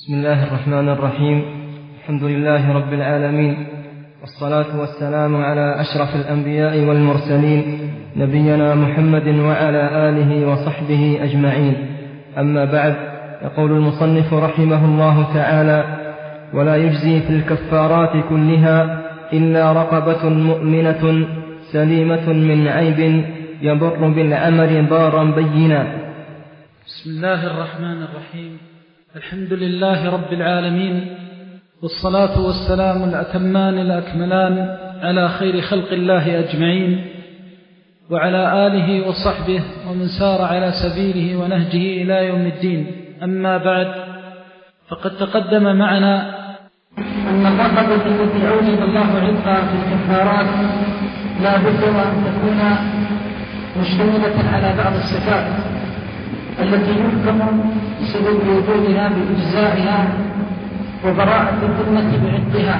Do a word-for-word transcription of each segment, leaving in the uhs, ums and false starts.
بسم الله الرحمن الرحيم. الحمد لله رب العالمين، والصلاة والسلام على أشرف الأنبياء والمرسلين، نبينا محمد وعلى آله وصحبه أجمعين. أما بعد، يقول المصنف رحمه الله تعالى: ولا يجزي في الكفارات كلها إلا رقبة مؤمنة سليمة من عيب يبر بالعمل ضارا بينا. بسم الله الرحمن الرحيم. الحمد لله رب العالمين، والصلاة والسلام الأتمان الأكملان على خير خلق الله أجمعين، وعلى آله وصحبه ومن سار على سبيله ونهجه إلى يوم الدين. أما بعد، فقد تقدم معنا أن الرقبة التي أوجب الله عتقها في الكفارات لا بد وأن تكون مشتملة على بعض الصفات التي يحكم سبب وجودها بإجزائها وبراءة الذمة بعتقها.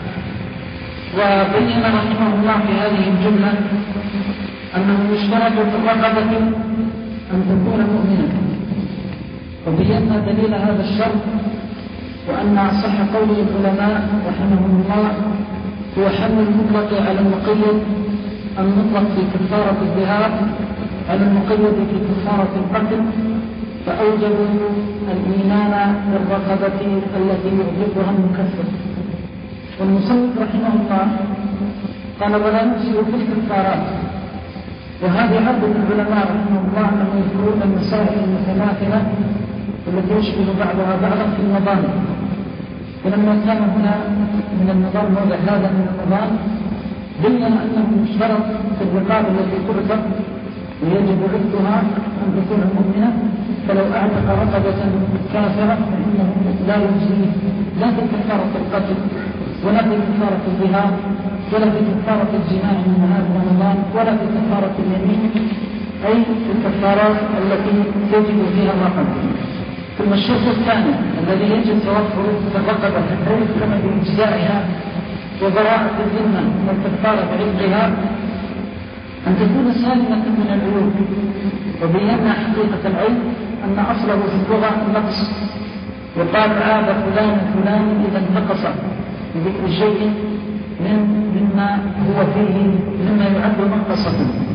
وبين رحمه الله في هذه الجملة أنه يشترط في الرقبة أن تكون مؤمنة، وبينا دليل هذا الشرط، وأن أصح قول العلماء رحمهم الله هو حمل المطلق على المقيد، المطلق في كفارة الظهار على المقيد في كفارة القتل، فأوجبوا الإيمان بالرقبة التي يوجبها المكفر. والمصنف رحمه الله قال: ولا نجزئ في الكفارات. وهذه عدة العلماء رحمه الله أنهم يذكرون المسائل المتماثلة التي يشبه بعضها بعضا في النظام. ولما كان هنا من النظام موضع هذا من النظام، بيّن أنه يشترط في الرقاب التي تعتق ويجب عتقها أن تكون مؤمنة، فلو أعتق رقبة كافرة فإنه لا يجزيه لا في كفارة القتل ولا في كفارة الظهار ولا في كفارة الجماع من هذا رمضان ولا في كفارة اليمين، أي في الكفارات التي تجب فيها الرقبة. ثم الشرط الثاني الذي يجب توفره في الرقبة حتى يحكم بإجزائها وبراءة الذمة من الكفارة بعتقها أن تكون سالمة من العيوب. وبينا حقيقة العيب أن أصله في اللغة النقص، وقال عاب فلان فلان إذا انتقص، بذكر شيء من مما هو فيه مما يعد منقصا.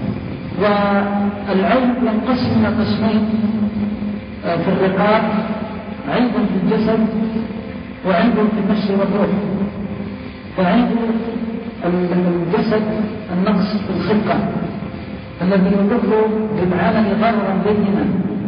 والعيب ينقسم إلى قسمين في الرقاب: عيب في الجسد وعيب في النفس والروح. فعيب الجسد النقص في الخلقة الذي يضر بالعمل ضررا بينا،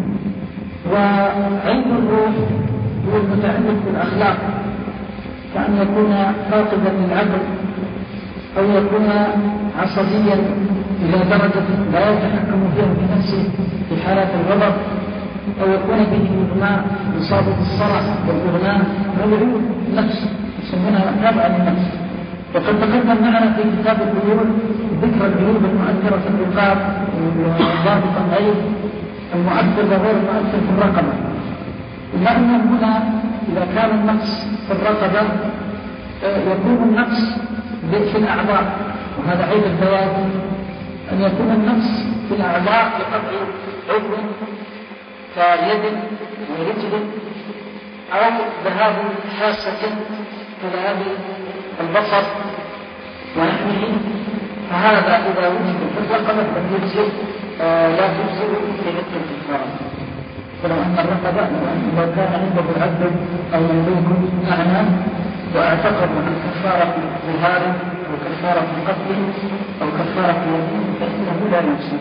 وعيب الروح هو المتعلق بالأخلاق، كأن يكون فاقدا للعقل أو يكون عصبيا إلى درجة لا يتحكم فيها بنفسه في حالات الغضب، أو يكون به إغماء يصاب بالصرع والإغماء. هذه عيوب النفس يسمونها تابعة للنفس. وقد تقدم معنا في كتاب العيوب ذكر العيوب المؤثرة في الرقاب وضابط العيب المؤثر وغير المؤثر في الرقبة. إلا أن هنا إذا كان النقص في الرقبة يكون النقص في الأعضاء، وهذا عيب البيان، أن يكون النقص في الأعضاء بقطع عضو كيد ورجل أو ذهاب حاسة كذهاب البصر ونحوه، فهذا إذا وجد في الرقبة لم يجزئ لا تجزئ في مثل الكفارة. ولو أن الرقبة لو كان عنده العبد أو مملوك أعمى واعتقد عن كفارة ظهار أو كفارة قتل أو كفارة يمين فإنه لا يجزئ.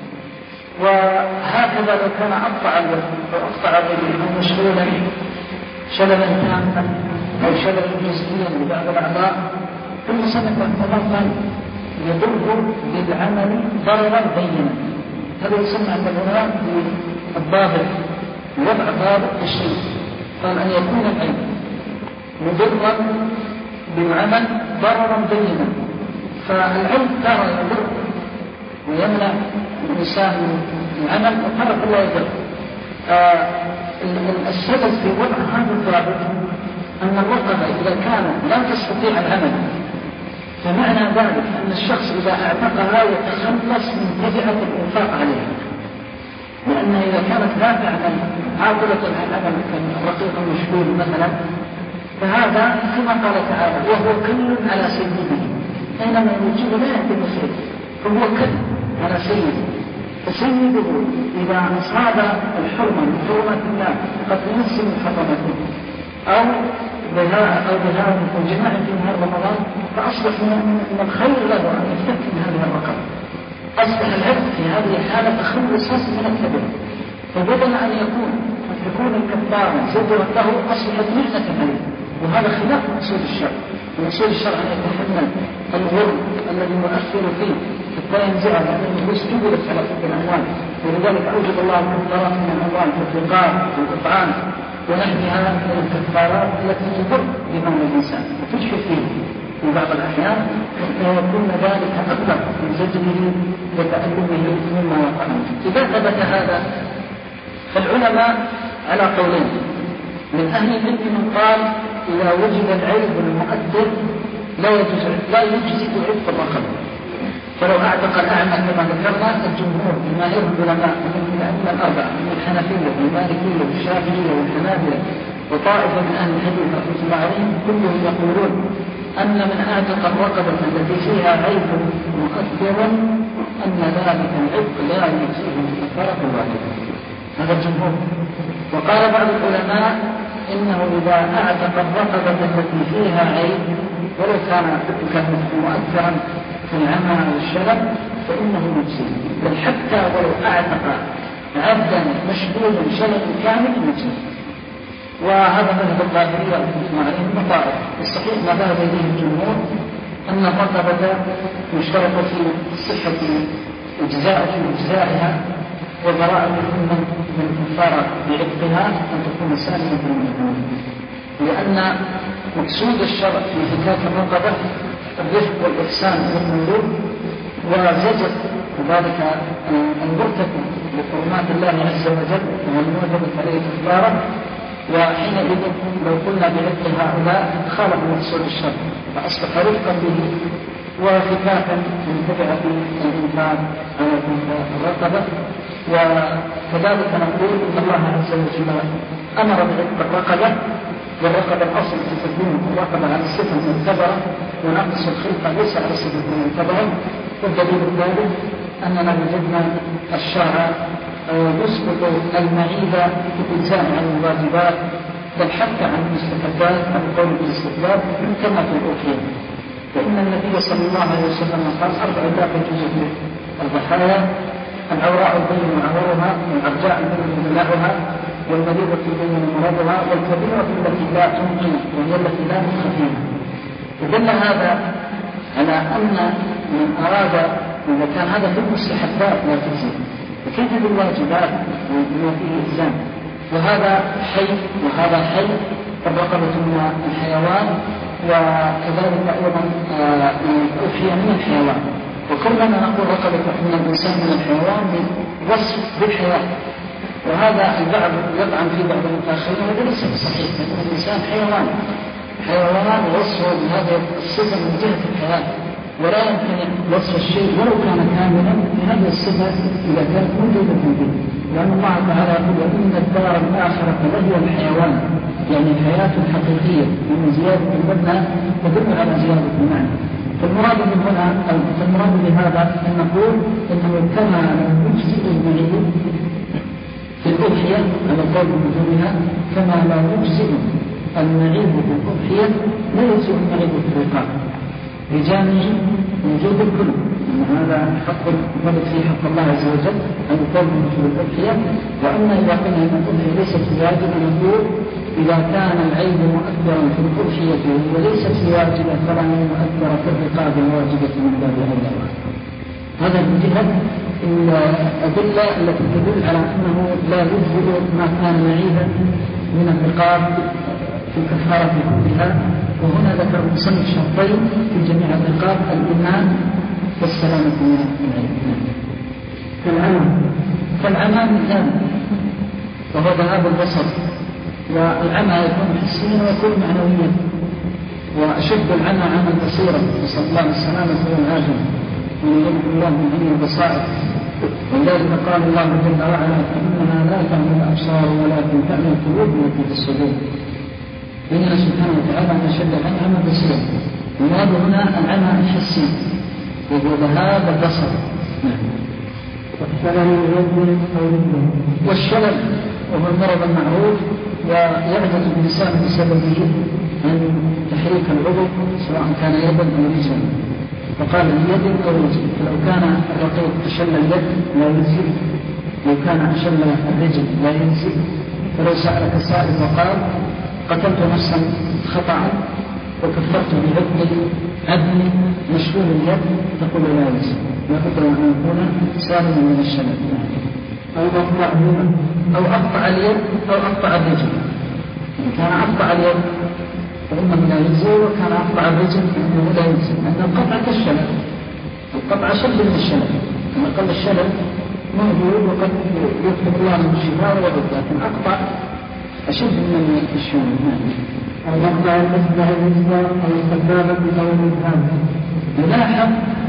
وهكذا لو كان أقطع اليد وأقطع الرجل أو مشغولا شللا تاما أو شللا جزئيا لبعض الأعضاء، ثم سنة تضمن يضر بالعمل ضررا بينا، هذا يسمى عند العلماء بالضابط، وضع ضابط للشيء. قال أن يكون العيب مضرا بالعمل ضررا بينا، فالعيب ترى يضر ويمنع الإنسان من العمل وترك الله يضر. آه السبب في وضع هذا الضابط أن الرقبة إذا كان لا تستطيع العمل، فمعنى ذلك أن الشخص إذا اعتقها يتخلص من تبعة الإنفاق عليها. لأن إذا كانت لا تعمل عاطلة عن عمل الرقيق المشغول مثلا، فهذا كما قال تعالى وهو كل على سيده، أينما يوجد لا يهدم شيء، فهو كل على سيده. فسيده إذا أصاب الحرمة من حرمة الله قد نفس محرمته أو بها أو بها الجماع في نهار رمضان، فأصبح من الخير له أن يفتك من هذه الرقبة. أصبح العبد في هذه الحالة تخلص من الكبير، فبدل أن يكون أن تكون الكفارة زجرت له أصبحت مهنة عليه، وهذا خلاف مقصود الشرع. مقصود الشرع أن يتحمل الغرب الذي يؤثر فيه حتى ينزعه، لأن النفوس جبلت على حب الأموال، ولذلك أوجد الله الكفارات من الأموال في الرقاب والإطعام ونحوها من الكفارات التي تضر بمال الإنسان وتجحف فيه في بعض الأحيان، حتى يكون ذلك أكبر من زجره وتألمه مما وقع منه. إذا ثبت هذا فالعلماء على قولين. من أهل العلم من قال إذا وجد العيب المؤثر لا يجوز لا يجزئ عتق الرقبة، فلو أعتق الأعمى كما ذكرنا الجمهور جماهير العلماء من الأئمة الأربعة من الحنفية والمالكية والشافعية والحنابلة وطائفة من أهل الحديث رحمة الله عليهم كلهم يقولون أن من أعتق الرقبة التي فيها عيب مؤثر أن ذلك العتق لا يجزئه الكفارة الواجبة. هذا الجمهور. وقال بعض العلماء إنه إذا أعتق الرقبة التي فيها عيب ولو كان كان مؤثرا في العمى والشلل فإنه يجزي، بل حتى ولو أعتق عبدا مشلولا شلل كامل يجزي. وهذا مذهب الظاهرية رحمة الله عليهم مطارح. الصحيح ما ذهب إليه الجمهور أن الرقبة يشترط في صحة إجزاء في إجزائها وبراءة من الكفارة بعتقها أن تكون سالمة من الذنوب، لأن مقصود الشرع في فكاك الرقبة الرفق والإحسان للمولود وزجر ذلك المرتكب لحرمات الله عز وجل والموجبة عليه الكفارة. وحينئذ لو قلنا بعتق هؤلاء خالف مقصود الشرع فأصبح رفقا به وفكاكا من تبعة الإنفاق على الرقبة. وكذلك نقول إن الله عز وجل أمر بعتق الرقبة، والرقبة الأصل أن تكون الرقبة على الصفة المعتبرة ونقص الخلقة ليس على الصفة المعتبرة. والدليل الثالث أننا وجدنا الشرع يسقط المعيبة في الإنسان عن الواجبات بل حتى عن المستحبات عن قول بالاستحباب كما في الأوحية. فإن النبي صلى الله عليه وسلم قال أربع لا تجوز في الضحايا: العوراء البين عورها، والعرجاء البين ملاؤها، والمريضة البين مرضها، والكبيرة التي لا تنقي وهي التي لا نفخ فيها. ودل هذا على أن من أراد إذا كان هذا في المستحبات لا تجزي، فكيف بالواجبات بما فيه إلزام؟ وهذا حي وهذا حي، الرقبة من الحيوان وكذلك أيضا أوحي من الحيوان. وكلما نقول رقبة من الإنسان من الحيوان بوصف بالحياة، وهذا البعض يطعن في بعض المتأخرين وهذا ليس بصحيح، لأن الإنسان حيوان حيوان وصفه بهذه الصفة من جهة الحياة، ولا يمكن وصف الشيء ولو كان كاملا بهذه الصفة إذا كانت موجودة فيه، لأن الله تعالى يقول إن الدار الآخرة لهي الحيوان، يعني الحياة الحقيقية من زيادة المبنى تدل على زيادة المعنى. فالمراد من هنا أو المراد بهذا أن نقول إنه كما يجزئ المعيب في الأضحية على قول بوجودها كما لا يجزئ المعيب في الأضحية لا يجزئ المعيب في الرقاب بجانب وجود الكل. هذا حق ولد فيه حق الله عز وجل أن يقول بوجود الأضحية. وأما إذا قلنا أن الأضحية ليست بواجب نقول إذا كان العيب مؤثرا في الأضحية وليست بواجبة فلا مؤثرة في الرقاب الواجبة من باب أولى. هذا من جهة الأدلة التي تدل على أنه لا يجزئ ما كان معيبا من الرقاب في الكفارة كلها. وهنا ذكر المصنف شرطين في جميع الرقاب: الإيمان والسلامة من العيب. كالعمى فالعمى مثال وهو ذهاب البصر، والعمى يكون حسيا ويكون معنويا، وأشد العمى عمى البصيرة نسأل الله السلامة والعافية من يملك الله من عين البصائر. ولذلك قال الله جل وعلا إنها لا تعمل الأبصار ولكن تعمل القلوب التي في الصدور. بين سبحانه وتعالى أن أشد العمى بصيرا. المراد هنا العمى الحسي وهو ذهاب البصر. والشلل وهو المرض المعروف ويعجز الإنسان بسببه عن تحريك العضو سواء كان يدا أو رجلا. فقال اليد أو رجل، فلو كان الرقيق أشل اليد لا يجزي، لو كان أشل الرجل لا يجزي. فلو سألك السائل وقال قتلت نفسا خطأ وكفرت بعض عدل مشلول اليد تقول لا يجزي، لابد أن يكون سالما من الشلل أو أقطع أو أقطع اليد أو أقطع الرجل. إن كان أقطع اليد فإنه لا يجزي، وكان أقطع الرجل فإنه لا يجزي، لأن القطع كالشلل، القطع شد من الشلل كما قال الشلل موجود وقد يطلب الله من الشفاء والرد، لكن أقطع أشد من الشلل. أو يقطع المسبح الإسلام أو السبابة أو الإبهام. يلاحظ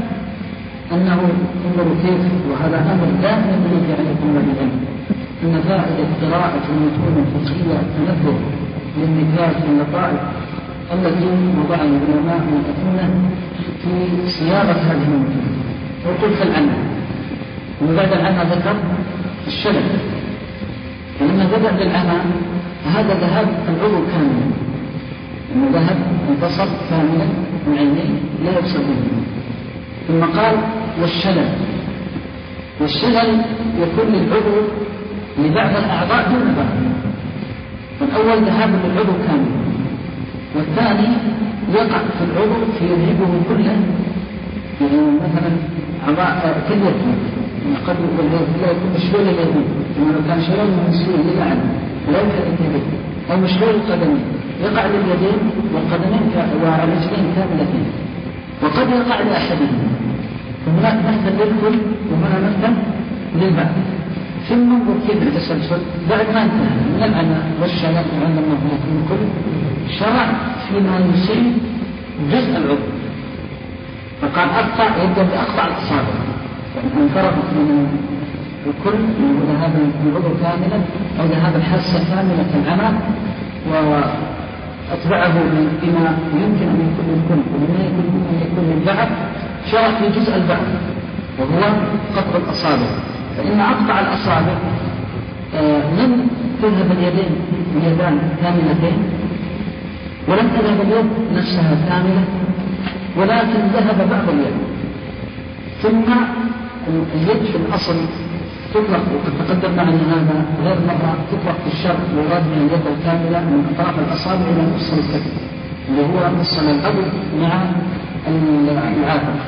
أنه انظروا كيف، وهذا أمر لا ينبغي عليكم بالعلم، أن فائدة قراءة المتون الفقهية التنبه للنكات واللطائف التي وضعها العلماء والأئمة في صياغة هذه المتون. وقلت العنى، وبعد العنى ذكر الشلل، فلما بدأ بالعنى هذا ذهاب العضو كاملا، أنه ذهب البصر كاملا من عينيه لا يبصر به. ثم قال والشلل، والشلل يكون للعضو لبعض الأعضاء دون بعض. الأول ذهاب للعضو كاملا، والثاني يقع في العضو فيذهبه كله، يعني مثلا أعضاء كل يد قد لا يكون مشلول اليدين، لو كان شلل مسلول للعن لا يمكن أن يذهب، أو مشلول القدمين يقع لليدين والقدمين والرجلين كاملتين، وقد يقع لأحدهم. فهناك مثل للكل وهنا مثل للبعض. ثم انظر كيف التسلسل بعد ما انتهى من العنى والشلل وعند المهلك من الكل، شرع فيما يصيب جزء العضو، فقال أقطع يبدأ بأقطع الأصابع، فإن فرق من الكل من ذهاب العضو كاملا أو ذهاب الحاسة كاملة العمى، وأتبعه بما يمكن أن يكون للكل وبما يمكن أن يكون للبعض، شرع في جزء البعض وهو قطع الأصابع. فإن أقطع الأصابع آه لم تذهب اليدين اليدان كاملتين، ولم تذهب اليد نفسها كاملة، ولكن ذهب بعض اليد. ثم اليد في الأصل تطلق، وقد تقدم معنا هذا غير مرة، تطلق في الشرع ويراد من اليد الكاملة من أطراف الأصابع إلى نص الكف اللي هو نص العضد مع العاتق.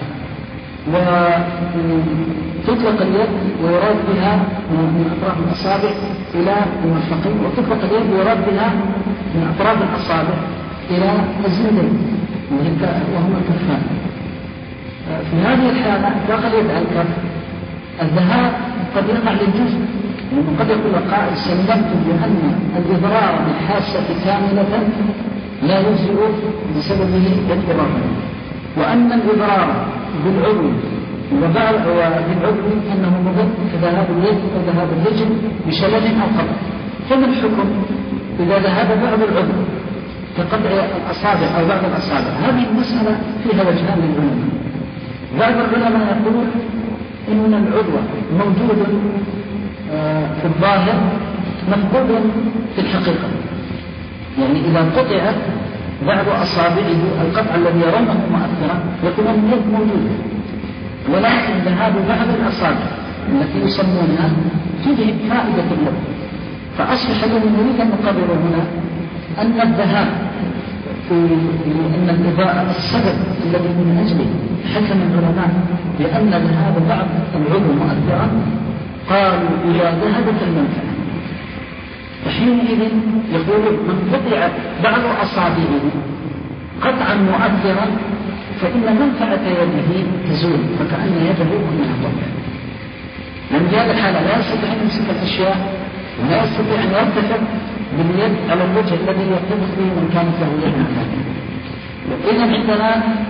وتطلق اليد ويراد بها من أطراف الأصابع إلى المرفقين، وتطلق اليد ويراد بها من أطراف الأصابع إلى الزندين وهما الكفان. في هذه الحالة دخل يد الكف، الذهاب قد يقع للجزء، لأنه قد يقول القائل سلمت بأن الإضرار بالحاسة كاملة لا يجزئ بسببه الاضرار، وأن الإضرار بالعضو وبعض بالعضو أنه مضر كذهاب اليد وذهاب الرجل بشلل أو قطع. فما الحكم إذا ذهب بعض العضو كقطع الأصابع أو بعض الأصابع؟ هذه المسألة فيها وجهان للعلماء. بعض العلماء يقول إن العضو موجود في الظاهر مفقود في الحقيقة، يعني إذا قطعت بعض أصابعه القطع الذي يرونه مؤثرا يكون اليد موجودة، ولكن ذهاب بعض الأصابع التي يسمونها تذهب فائدة اليد. فأصبح الذي نريد أن نقرر هنا أن الذهاب في أن الإضاءة السبب الذي من أجله حكم العلماء بأن ذهاب بعض العضو مؤثرا قالوا إذا ذهبت المنفعة، فحينئذ يقول من قطع بعض أصابعه قطعا مؤثرا فإن منفعة يده تزول، فكأن يده كلها قطع. لأن في هذه الحالة لا يستطيع أن يمسك الأشياء ولا يستطيع أن يرتفع باليد على الوجه الذي يرتبط به من كانت له يد. إذا عندنا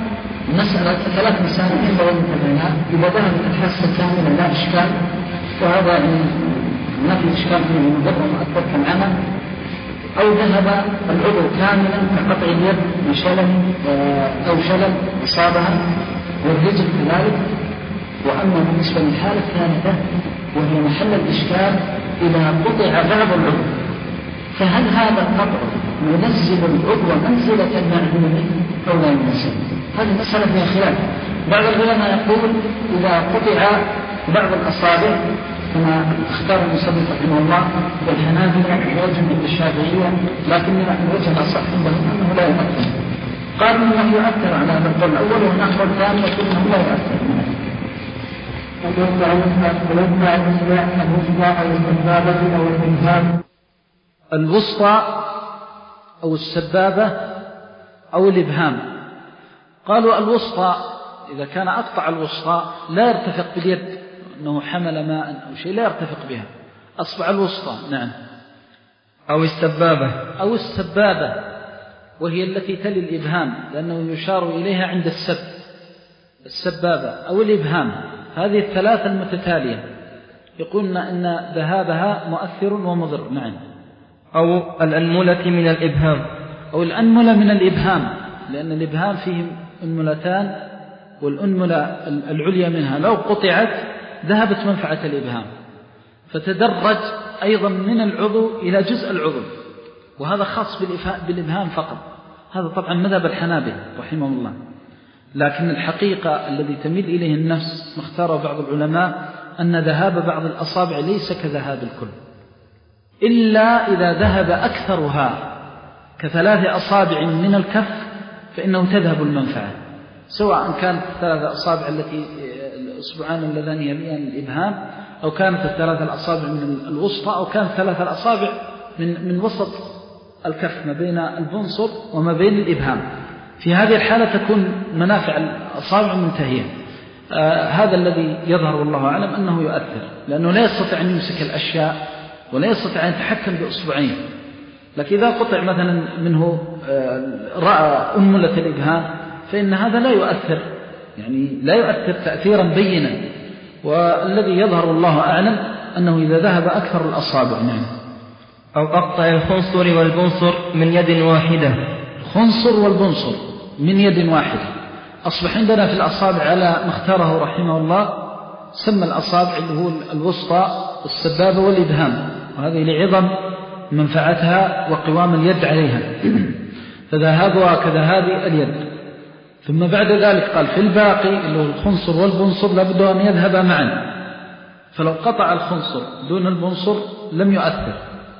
مسألة ثلاث مسائل ينبغي أن نتبعها. إذا ذهبت الحاسة كاملة لا إشكال، وهذا ما في إشكال فيه مضر مؤثر كالعمى، أو ذهب العضو كاملا كقطع اليد بشلل أو شلل إصابها، والرجل كذلك. وأما بالنسبة للحالة الثالثة وهي محل الإشكال إذا قطع بعض العضو، فهل هذا القطع ينزل العضو منزلة المعدوم أو لا ينزل؟ هذه مسألة فيها خلاف. بعض العلماء يقول إذا قطع بعض الأصابع كما اختار المصنف رحمه الله والحنابلة ووجه الشافعية، لكن الوجه الأصح عندهم أنه لا يؤثر. قالوا أنه يؤثر على هذا القول الأول، ونحو الثاني يقول أنه لا يؤثر. الوسطى أو السبابة أو الإبهام. قالوا الوسطى إذا كان أقطع الوسطى لا يرتفق باليد أنه حمل ماء أو شيء، لا يرتفق بها، أصبع الوسطى. نعم. أو السبابة أو السبابة وهي التي تلي الإبهام، لأنه يشار إليها عند السب، السبابة أو الإبهام. هذه الثلاثة المتتالية يقولنا أن ذهابها مؤثر ومضر. نعم. أو الأنملة من الإبهام، أو الأنملة من الإبهام، لأن الإبهام فيه أنملتان، والأنملة العليا منها لو قطعت ذهبت منفعة الإبهام، فتدرج أيضا من العضو إلى جزء العضو، وهذا خاص بالإبهام فقط. هذا طبعا مذهب الحنابلة رحمه الله، لكن الحقيقة الذي تميل إليه النفس مختاره بعض العلماء أن ذهاب بعض الأصابع ليس كذهاب الكل، إلا إذا ذهب أكثرها كثلاث أصابع من الكف فإنه تذهب المنفعة، سواء كانت الثلاث أصابع التي الأصبعان اللذان يليان الإبهام، أو كانت الثلاث الأصابع من الوسطى، أو كانت ثلاث الأصابع من من وسط الكف ما بين البنصر وما بين الإبهام. في هذه الحالة تكون منافع الأصابع منتهية. آه هذا الذي يظهر والله أعلم أنه يؤثر، لأنه لا يستطيع أن يمسك الأشياء ولا يستطيع أن يتحكم بأصبعين. لكن إذا قطع مثلا منه آه رأى أنملة الإبهام فإن هذا لا يؤثر، يعني لا يؤثر تأثيرا بينا. والذي يظهر الله أعلم أنه إذا ذهب أكثر الأصابع. نعم. أو أقطع الخنصر والبنصر من يد واحدة. الخنصر والبنصر من يد واحدة. أصبح عندنا في الأصابع على ما اختاره رحمه الله سمى الأصابع اللي هو الوسطى والسبابة والإبهام، وهذه لعظم منفعتها وقوام اليد عليها، فذهابها كذهاب اليد. ثم بعد ذلك قال في الباقي اللي هو الخنصر والبنصر لابد أن يذهب معا، فلو قطع الخنصر دون البنصر لم يؤثر،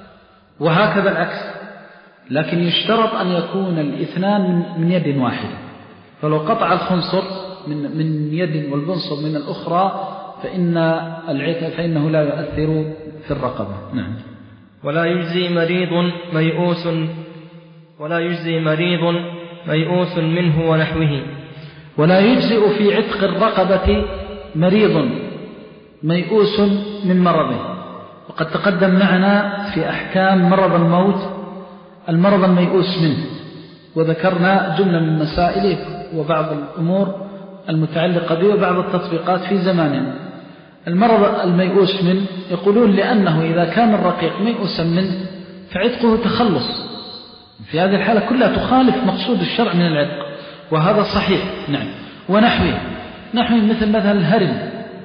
وهكذا العكس، لكن يشترط أن يكون الاثنان من يد واحدة. فلو قطع الخنصر من من يد والبنصر من الأخرى فإن العتق فإنه لا يؤثر في الرقبة. نعم. ولا يجزي مريض ميؤوس ولا يجزي مريض ميؤوس منه ونحوه. ولا يجزئ في عتق الرقبة مريض ميؤوس من مرضه. وقد تقدم معنا في أحكام مرض الموت المرض الميؤوس منه، وذكرنا جملة من مسائله وبعض الأمور المتعلقة به وبعض التطبيقات في زماننا. المرض الميؤوس منه يقولون لأنه إذا كان الرقيق ميؤوسا منه فعتقه تخلص، في هذه الحالة كلها تخالف مقصود الشرع من العتق، وهذا صحيح. نعم. ونحوه نحو مثل مثل الهرم،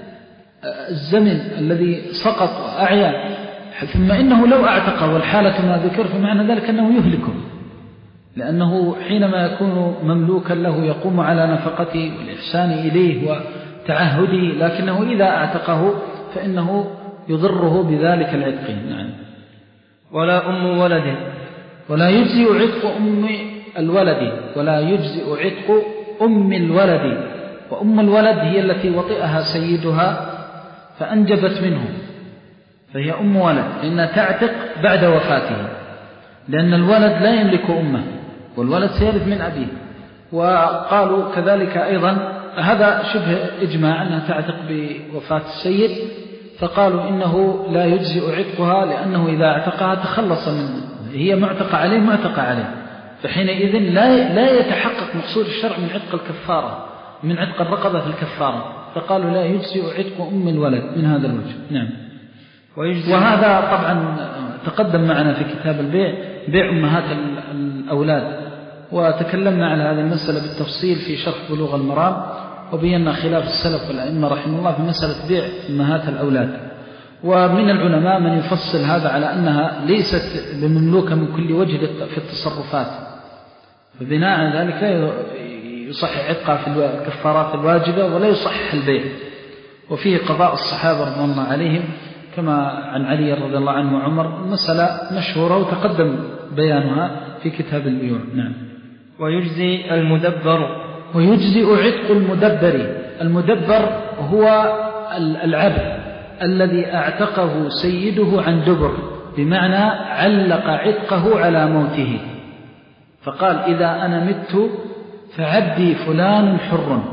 الزمن الذي سقط وأعيا، ثم إنه لو اعتقه والحالة ما ذكر فمعنى ذلك أنه يهلكه، لأنه حينما يكون مملوكا له يقوم على نفقته والإحسان إليه وتعهده، لكنه إذا اعتقه فإنه يضره بذلك العتق. نعم. ولا أم ولد. ولا يجزئ عتق أم الولد ولا يجزئ عتق أم الولد. وأم الولد هي التي وطئها سيدها فأنجبت منه، فهي أم ولد، لأنها تعتق بعد وفاته، لأن الولد لا يملك أمه والولد سيرث من أبيه. وقالوا كذلك أيضا هذا شبه إجماع أنها تعتق بوفاة السيد، فقالوا إنه لا يجزئ عتقها لأنه إذا اعتقها تخلص منه، هي معتقة عليه معتقة عليه، فحينئذ لا لا يتحقق مقصود الشرع من عتق الكفارة، من عتق الرقبة في الكفارة، فقالوا لا يجزئ عتق أم الولد من هذا الوجه. نعم. وهذا طبعا تقدم معنا في كتاب البيع، بيع أمهات الأولاد، وتكلمنا على هذه المسألة بالتفصيل في شرح بلوغ المرام، وبينا خلاف السلف والأئمة رحمه الله في مسألة بيع أمهات الأولاد. ومن العلماء من يفصل هذا على أنها ليست بمملوكة من كل وجه في التصرفات، فبناء على ذلك لا يصحح عتقها في الكفارات الواجبة ولا يصحح البيع. وفيه قضاء الصحابة رضي الله عليهم كما عن علي رضي الله عنه وعمر، مسألة مشهورة وتقدم بيانها في كتاب البيوع. نعم. ويجزي المدبر ويجزئ عتق المدبر. المدبر هو العبد الذي اعتقه سيده عن دبر، بمعنى علق عتقه على موته، فقال إذا أنا مت فعبدي فلان حر.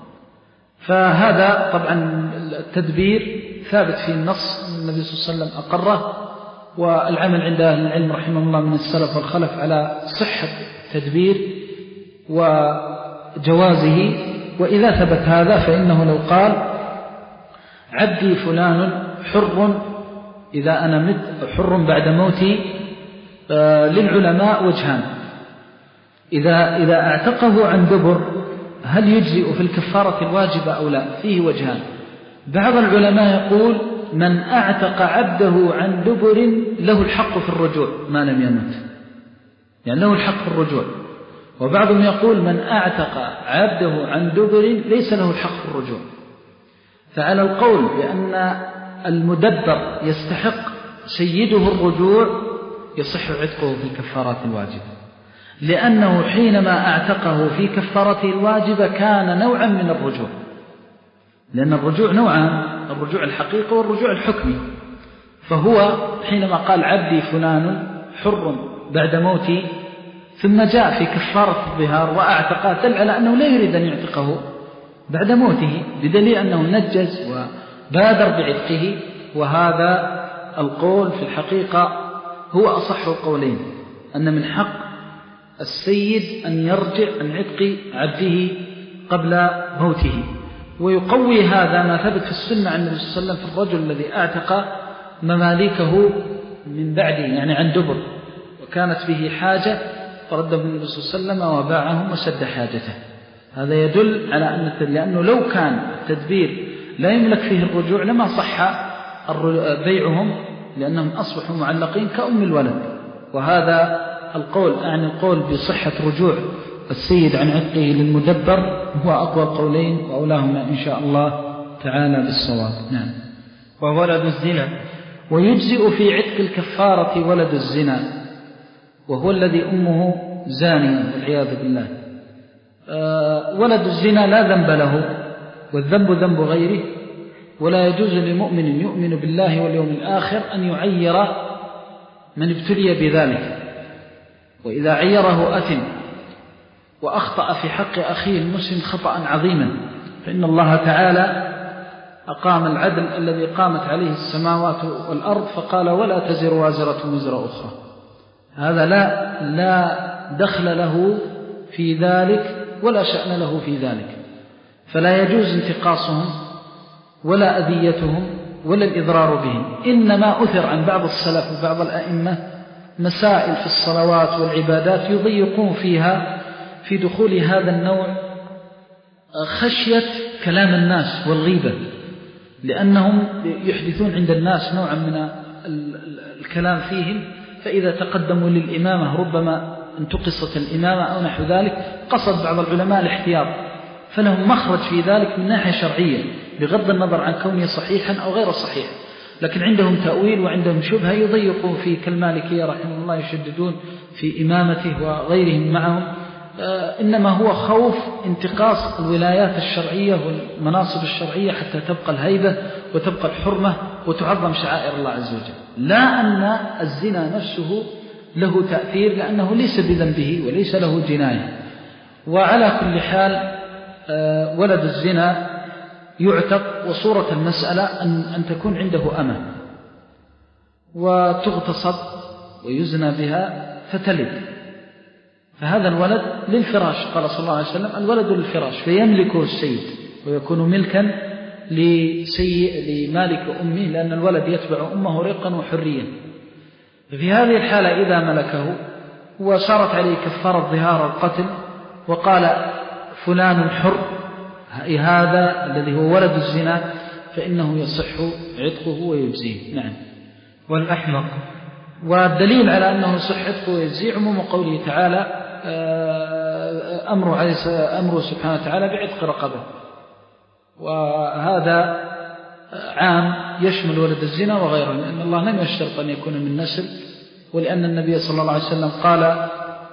فهذا طبعا التدبير ثابت في النص، النبي صلى الله عليه وسلم أقره، والعمل عند أهل العلم رحمه الله من السلف والخلف على صحة التدبير وجوازه. وإذا ثبت هذا فإنه لو قال عبدي فلان حر إذا أنا مت حر بعد موتي، للعلماء وجهان: إذا إذا اعتقه عن دبر هل يجزئ في الكفارة الواجبة أو لا؟ فيه وجهان. بعض العلماء يقول من اعتق عبده عن دبر له الحق في الرجوع ما لم يمت، يعني له الحق في الرجوع. وبعضهم يقول من اعتق عبده عن دبر ليس له الحق في الرجوع. فعلى القول بأن المدبر يستحق سيده الرجوع يصح عتقه في الكفارات الواجبة، لأنه حينما اعتقه في كفارته الواجبة كان نوعا من الرجوع، لأن الرجوع نوعان: الرجوع الحقيقي والرجوع الحكمي. فهو حينما قال عبدي فلان حر بعد موتي ثم جاء في كفارة الظهار وأعتقه، دل على أنه لا يريد أن يعتقه بعد موته، بدليل أنه نجز وبادر بعتقه. وهذا القول في الحقيقة هو أصح القولين، أن من حق السيد أن يرجع عن عتق عبده قبل موته. ويقوي هذا ما ثبت في السنة عن النبي صلى الله عليه وسلم في الرجل الذي اعتق مماليكه من بعده، يعني عن دبر، وكانت به حاجة فرده النبي صلى الله عليه وسلم وباعهم وسد حاجته. هذا يدل على أن لأنه لو كان التدبير لا يملك فيه الرجوع لما صح بيعهم، لأنهم أصبحوا معلقين كأم الولد. وهذا القول يعني القول بصحة رجوع السيد عن عتقه للمدبر هو أقوى قولين، وأولاهما إن شاء الله تعالى بالصواب. نعم. وولد الزنا. ويجزئ في عتق الكفارة ولد الزنا، وهو الذي أمه زانية والعياذ بالله. أه ولد الزنا لا ذنب له، والذنب ذنب غيره، ولا يجوز لمؤمن يؤمن بالله واليوم الآخر أن يعير من ابتلي بذلك. وإذا عيره أثم وأخطأ في حق أخيه المسلم خطأ عظيما، فإن الله تعالى أقام العدل الذي قامت عليه السماوات والأرض، فقال ولا تزر وازرة وزر أخرى. هذا لا لا دخل له في ذلك ولا شأن له في ذلك، فلا يجوز انتقاصهم ولا أذيتهم ولا الإضرار بهم. إنما أثر عن بعض السلف وبعض الأئمة مسائل في الصلوات والعبادات يضيقون فيها في دخول هذا النوع خشية كلام الناس والغيبة، لأنهم يحدثون عند الناس نوعا من الكلام فيهم، فإذا تقدموا للإمامة ربما انتقصت الإمامة أو نحو ذلك. قصد بعض العلماء الاحتياط، فلهم مخرج في ذلك من ناحية شرعية بغض النظر عن كونه صحيحا أو غير صحيح، لكن عندهم تأويل وعندهم شبهة يضيقون في كالمالكية رحمه الله، يشددون في إمامته وغيرهم معهم. إنما هو خوف انتقاص الولايات الشرعية والمناصب الشرعية حتى تبقى الهيبة وتبقى الحرمة وتعظم شعائر الله عز وجل، لا أن الزنا نفسه له تأثير، لأنه ليس بذنبه وليس له جناية. وعلى كل حال ولد الزنا يعتق، وصورة المسألة أن, أن تكون عنده أمة وتغتصب ويزنى بها فتلد، فهذا الولد للفراش، قال صلى الله عليه وسلم الولد للفراش فيملكه السيد ويكون ملكا لسي لمالك أمه، لأن الولد يتبع أمه رقا وحريا. ففي هذه الحالة إذا ملكه وصارت عليه كفارة ظهار القتل وقال فلان حر، هذا الذي هو ولد الزنا، فإنه يصح عتقه ويجزيه. نعم. والأحمق. والدليل على أنه يصح عتقه ويجزيه عموم قوله تعالى أمره, أمره سبحانه وتعالى بعتق رقبه، وهذا عام يشمل ولد الزنا وغيره، لأن الله لم يشترط أن يكون من نسل، ولأن النبي صلى الله عليه وسلم قال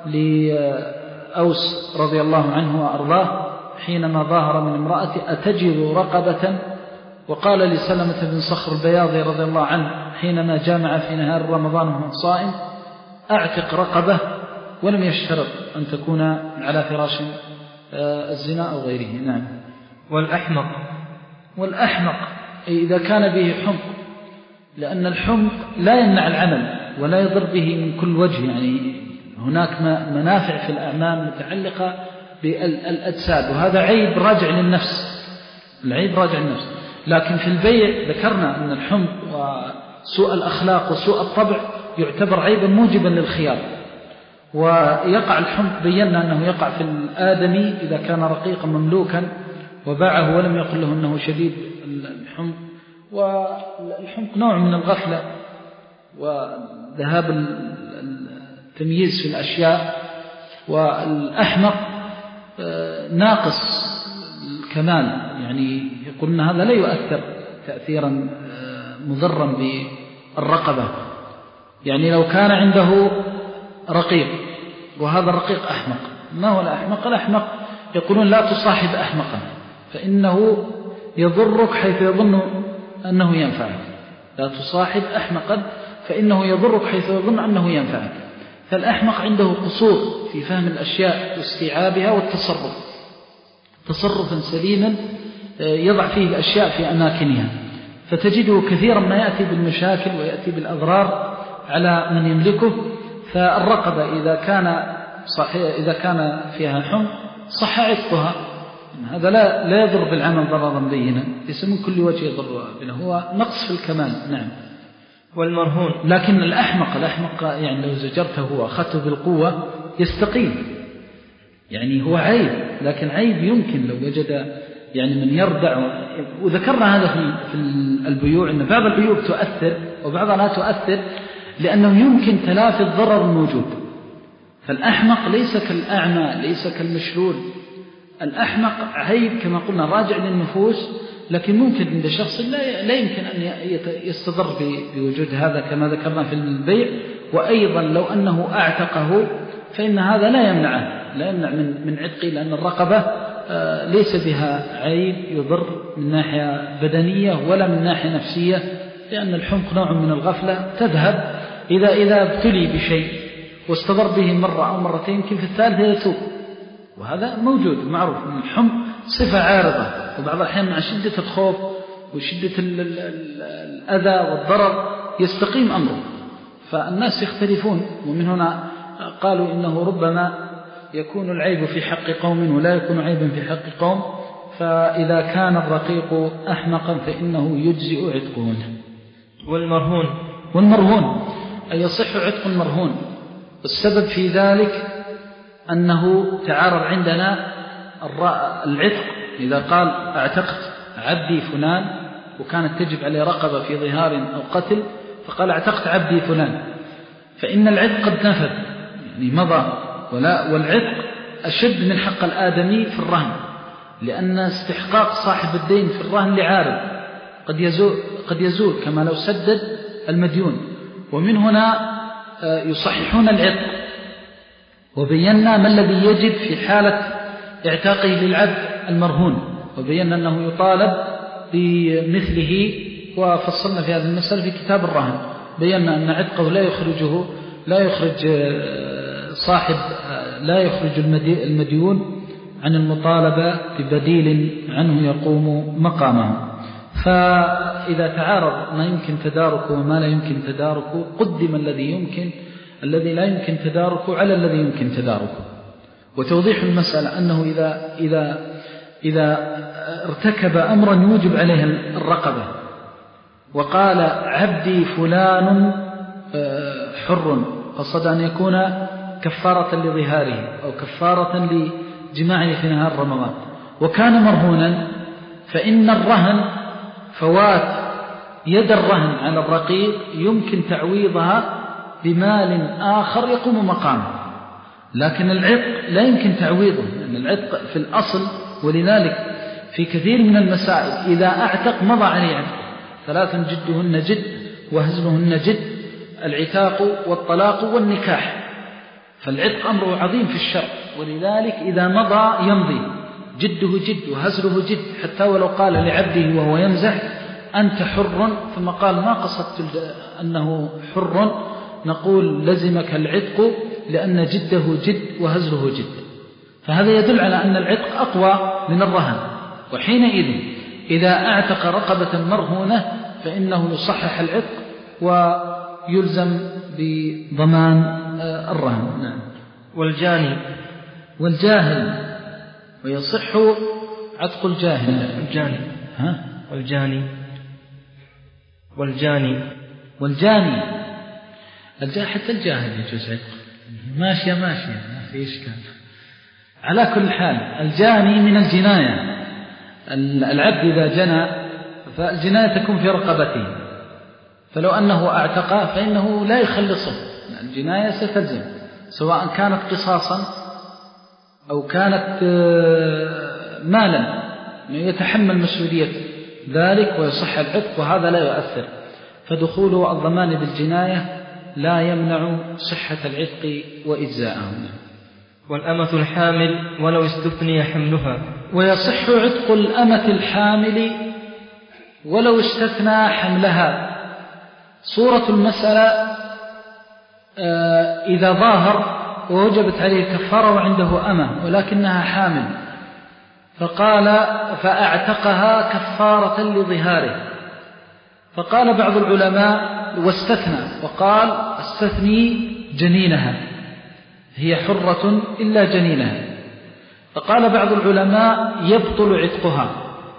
لأوس رضي الله عنه وأرضاه حينما ظاهر من امرأته أتجد رقبة، وقال لسلمة بن صخر البياضي رضي الله عنه حينما جامع في نهار رمضان وهو صائم أعتق رقبة، ولم يشترط أن تكون على فراش الزنا أو غيره. نعم. والأحمق. والأحمق إذا كان به حمق، لأن الحمق لا يمنع العمل ولا يضر به من كل وجه، يعني هناك منافع في الأعمال متعلقة بالأجساد، وهذا عيب راجع للنفس، العيب راجع للنفس. لكن في البيع ذكرنا أن الحمق وسوء الأخلاق وسوء الطبع يعتبر عيبا موجبا للخيار، ويقع الحمق بينا أنه يقع في الآدمي إذا كان رقيقا مملوكا وباعه ولم يقل له أنه شديد الحمق. والحمق نوع من الغفلة وذهاب التمييز في الأشياء، والأحمق ناقص الكمال، يعني يقولون هذا لا يؤثر تأثيرا مضرا بالرقبة. يعني لو كان عنده رقيق وهذا الرقيق أحمق، ما هو الأحمق؟ الأحمق يقولون لا تصاحب أحمقا فإنه يضرك حيث يظن أنه ينفعك، لا تصاحب أحمقا فإنه يضرك حيث يظن أنه ينفعك. فالأحمق عنده قصور في فهم الأشياء واستيعابها والتصرف تصرفا سليما يضع فيه الأشياء في أماكنها، فتجده كثيرا ما يأتي بالمشاكل ويأتي بالأضرار على من يملكه. فالرقبة إذا كان صحيح إذا كان فيها حمق صح عتقها، هذا لا لا يضر بالعمل ضررا بينا، ليس من كل وجه يضر بنا، هو نقص في الكمال. نعم. والمرهون. لكن الأحمق الأحمق يعني لو زجرته وأخذته بالقوة يستقيم، يعني هو عيب، لكن عيب يمكن لو وجد يعني من يردع. وذكرنا هذا في البيوع أن بعض البيوع تؤثر وبعضها لا تؤثر، لأنه يمكن تلافي الضرر الموجود. فالأحمق ليس كالأعمى ليس كالمشلول، الأحمق عيب كما قلنا راجع للنفوس، لكن ممكن عند شخص لا لا يمكن أن يستضر بوجود هذا كما ذكرنا في البيع. وأيضا لو أنه أعتقه فإن هذا لا يمنعه لا يمنع من من عتقه، لأن الرقبة ليس بها عيب يضر من ناحية بدنية ولا من ناحية نفسية، لأن الحمق نوع من الغفلة تذهب إذا إذا ابتلي بشيء واستضر به مرة أو مرتين، يمكن في الثالثة يتوب، وهذا موجود معروف. من الحمق صفة عارضة، وبعض الأحيان مع شدة الخوف وشدة الأذى والضرر يستقيم أمره، فالناس يختلفون. ومن هنا قالوا إنه ربما يكون العيب في حق قوم ولا يكون عيبا في حق قوم، فإذا كان الرقيق أحمقا فإنه يجزئ عتقه. والمرهون. والمرهون أي يصح عتق المرهون، والسبب في ذلك أنه تعارض عندنا العتق. إذا قال اعتقت عبدي فلان وكانت تجب عليه رقبة في ظهار أو قتل، فقال اعتقت عبدي فلان، فإن العتق قد نفذ يعني مضى، ولا والعتق أشد من حق الآدمي في الرهن، لأن استحقاق صاحب الدين في الرهن لعارض قد يزول, قد يزول كما لو سدد المديون. ومن هنا يصححون العتق، وبينا ما الذي يجب في حالة اعتاقه للعبد المرهون، وبينا أنه يطالب بمثله، وفصلنا في هذه المسألة في كتاب الرهن. بينا أن عتقه لا يخرجه لا يخرج صاحب لا يخرج المديون عن المطالبة ببديل عنه يقوم مقامه. فإذا تعارض ما يمكن تداركه وما لا يمكن تداركه قدم الذي يمكن الذي لا يمكن تداركه على الذي يمكن تداركه. وتوضيح المسألة أنه إذا, إذا, إذا ارتكب أمرا يوجب عليه الرقبة وقال عبدي فلان حر، قصد أن يكون كفارة لظهاره أو كفارة لجماعه في نهار رمضان، وكان مرهونا، فإن الرهن فوات يد الرهن على الرقيق يمكن تعويضها بمال آخر يقوم مقامه، لكن العتق لا يمكن تعويضه، لأن العتق في الأصل. ولذلك في كثير من المسائل إذا أعتق مضى عليه عتق، ثلاث جدهن جد وهزلهن جد: العتاق والطلاق والنكاح. فالعتق أمره عظيم في الشرع، ولذلك إذا مضى يمضي، جده جد وهزله جد، حتى ولو قال لعبده وهو يمزح أنت حر، ثم قال ما قصدت أنه حر، نقول لزمك العتق لأن جده جد وهزله جد. فهذا يدل على أن العتق أقوى من الرهن، وحينئذ إذا أعتق رقبة مرهونة فإنه يصحح العتق ويلزم بضمان الرهن. نعم. والجاني والجاهل، ويصح عتق الجاهل. الجاني ها؟ والجاني والجاني والجاني الجاهل، حتى الجاهل يجوز عتق، ماشية ماشية ما في إشكال. على كل حال الجاني من الجناية، العبد إذا جنى فالجناية تكون في رقبته، فلو أنه اعتقى فإنه لا يخلصه، الجناية ستلزم سواء كانت قصاصا أو كانت مالا يتحمل مسؤولية ذلك ويصح العتق، وهذا لا يؤثر. فدخول الضمان بالجناية لا يمنع صحة العتق وإجزاءه. والأمة الحامل ولو استثني حملها. ويصح عتق الأمة الحامل ولو استثنى حملها. صورة المسألة إذا ظاهر ووجبت عليه كفارة وعنده أمة ولكنها حامل، فقال فأعتقها كفارة لظهاره، فقال بعض العلماء واستثنى وقال استثني جنينها، هي حرة إلا جنينها، فقال بعض العلماء يبطل عتقها،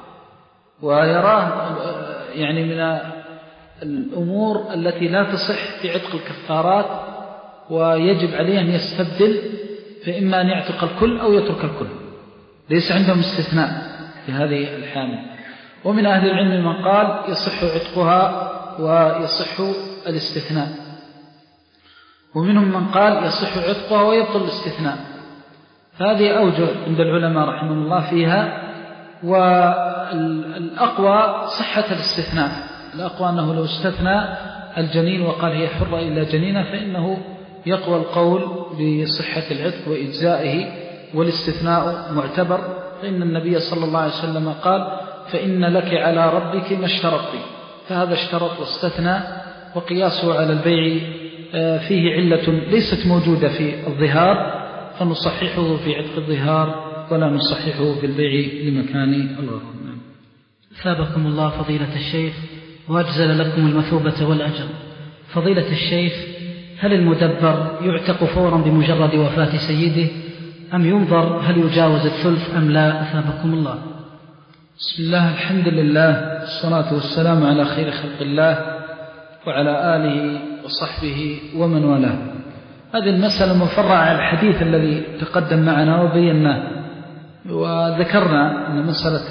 ويراه يعني من الأمور التي لا تصح في عتق الكفارات، ويجب عليه أن يستبدل، فإما أن يعتق الكل أو يترك الكل، ليس عندهم استثناء في هذه الحامل. ومن أهل العلم من قال يصح عتقها ويصح الاستثناء، ومنهم من قال يصح عتقها ويبطل الاستثناء. فهذه أوجه عند العلماء رحمه الله فيها، والأقوى صحة الاستثناء، الأقوى أنه لو استثنى الجنين وقال هي حرة إلا جنينة فإنه يقوى القول بصحة العتق وإجزائه، والاستثناء معتبر، فإن النبي صلى الله عليه وسلم قال فإن لك على ربك ما اشترطت، فهذا اشترط واستثنى، وقياسه على البيع فيه علة ليست موجودة في الظهار، فنصححه في عتق الظهار ولا نصححه في البيع لمكان الغرم. ثابكم الله فضيلة الشيخ وأجزل لكم المثوبة والأجر. فضيلة الشيخ، هل المدبر يعتق فورا بمجرد وفاة سيده، أم ينظر هل يجاوز الثلث أم لا؟ أثابكم الله. بسم الله، الحمد لله، الصلاة والسلام على خير خلق الله وعلى آله وصحبه ومن والاه. هذه المسألة مفرعة على الحديث الذي تقدم معنا وبيناه، وذكرنا أن مسألة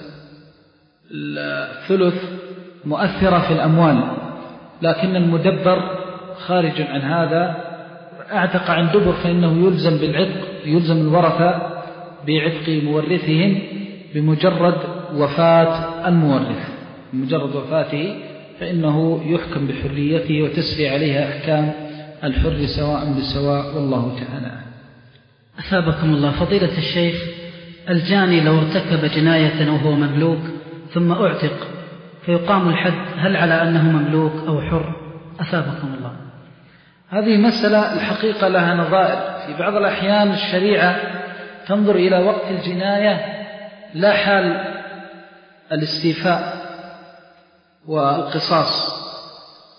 الثلث مؤثرة في الأموال، لكن المدبر خارج عن هذا. اعتق عن دبر فإنه يلزم بالعتق، يلزم الورثة بعتق مورثهم بمجرد وفاة المورث، بمجرد وفاته فإنه يحكم بحريته وتسري عليها أحكام الحر سواء بسواء، والله تعالى. أثابكم الله فضيلة الشيخ، الجاني لو ارتكب جناية وهو مملوك ثم اعتق فيقام الحد، هل على أنه مملوك أو حر؟ أثابكم الله. هذه مسألة الحقيقة لها نظائر. في بعض الأحيان الشريعة تنظر إلى وقت الجناية لا حال الاستيفاء والقصاص،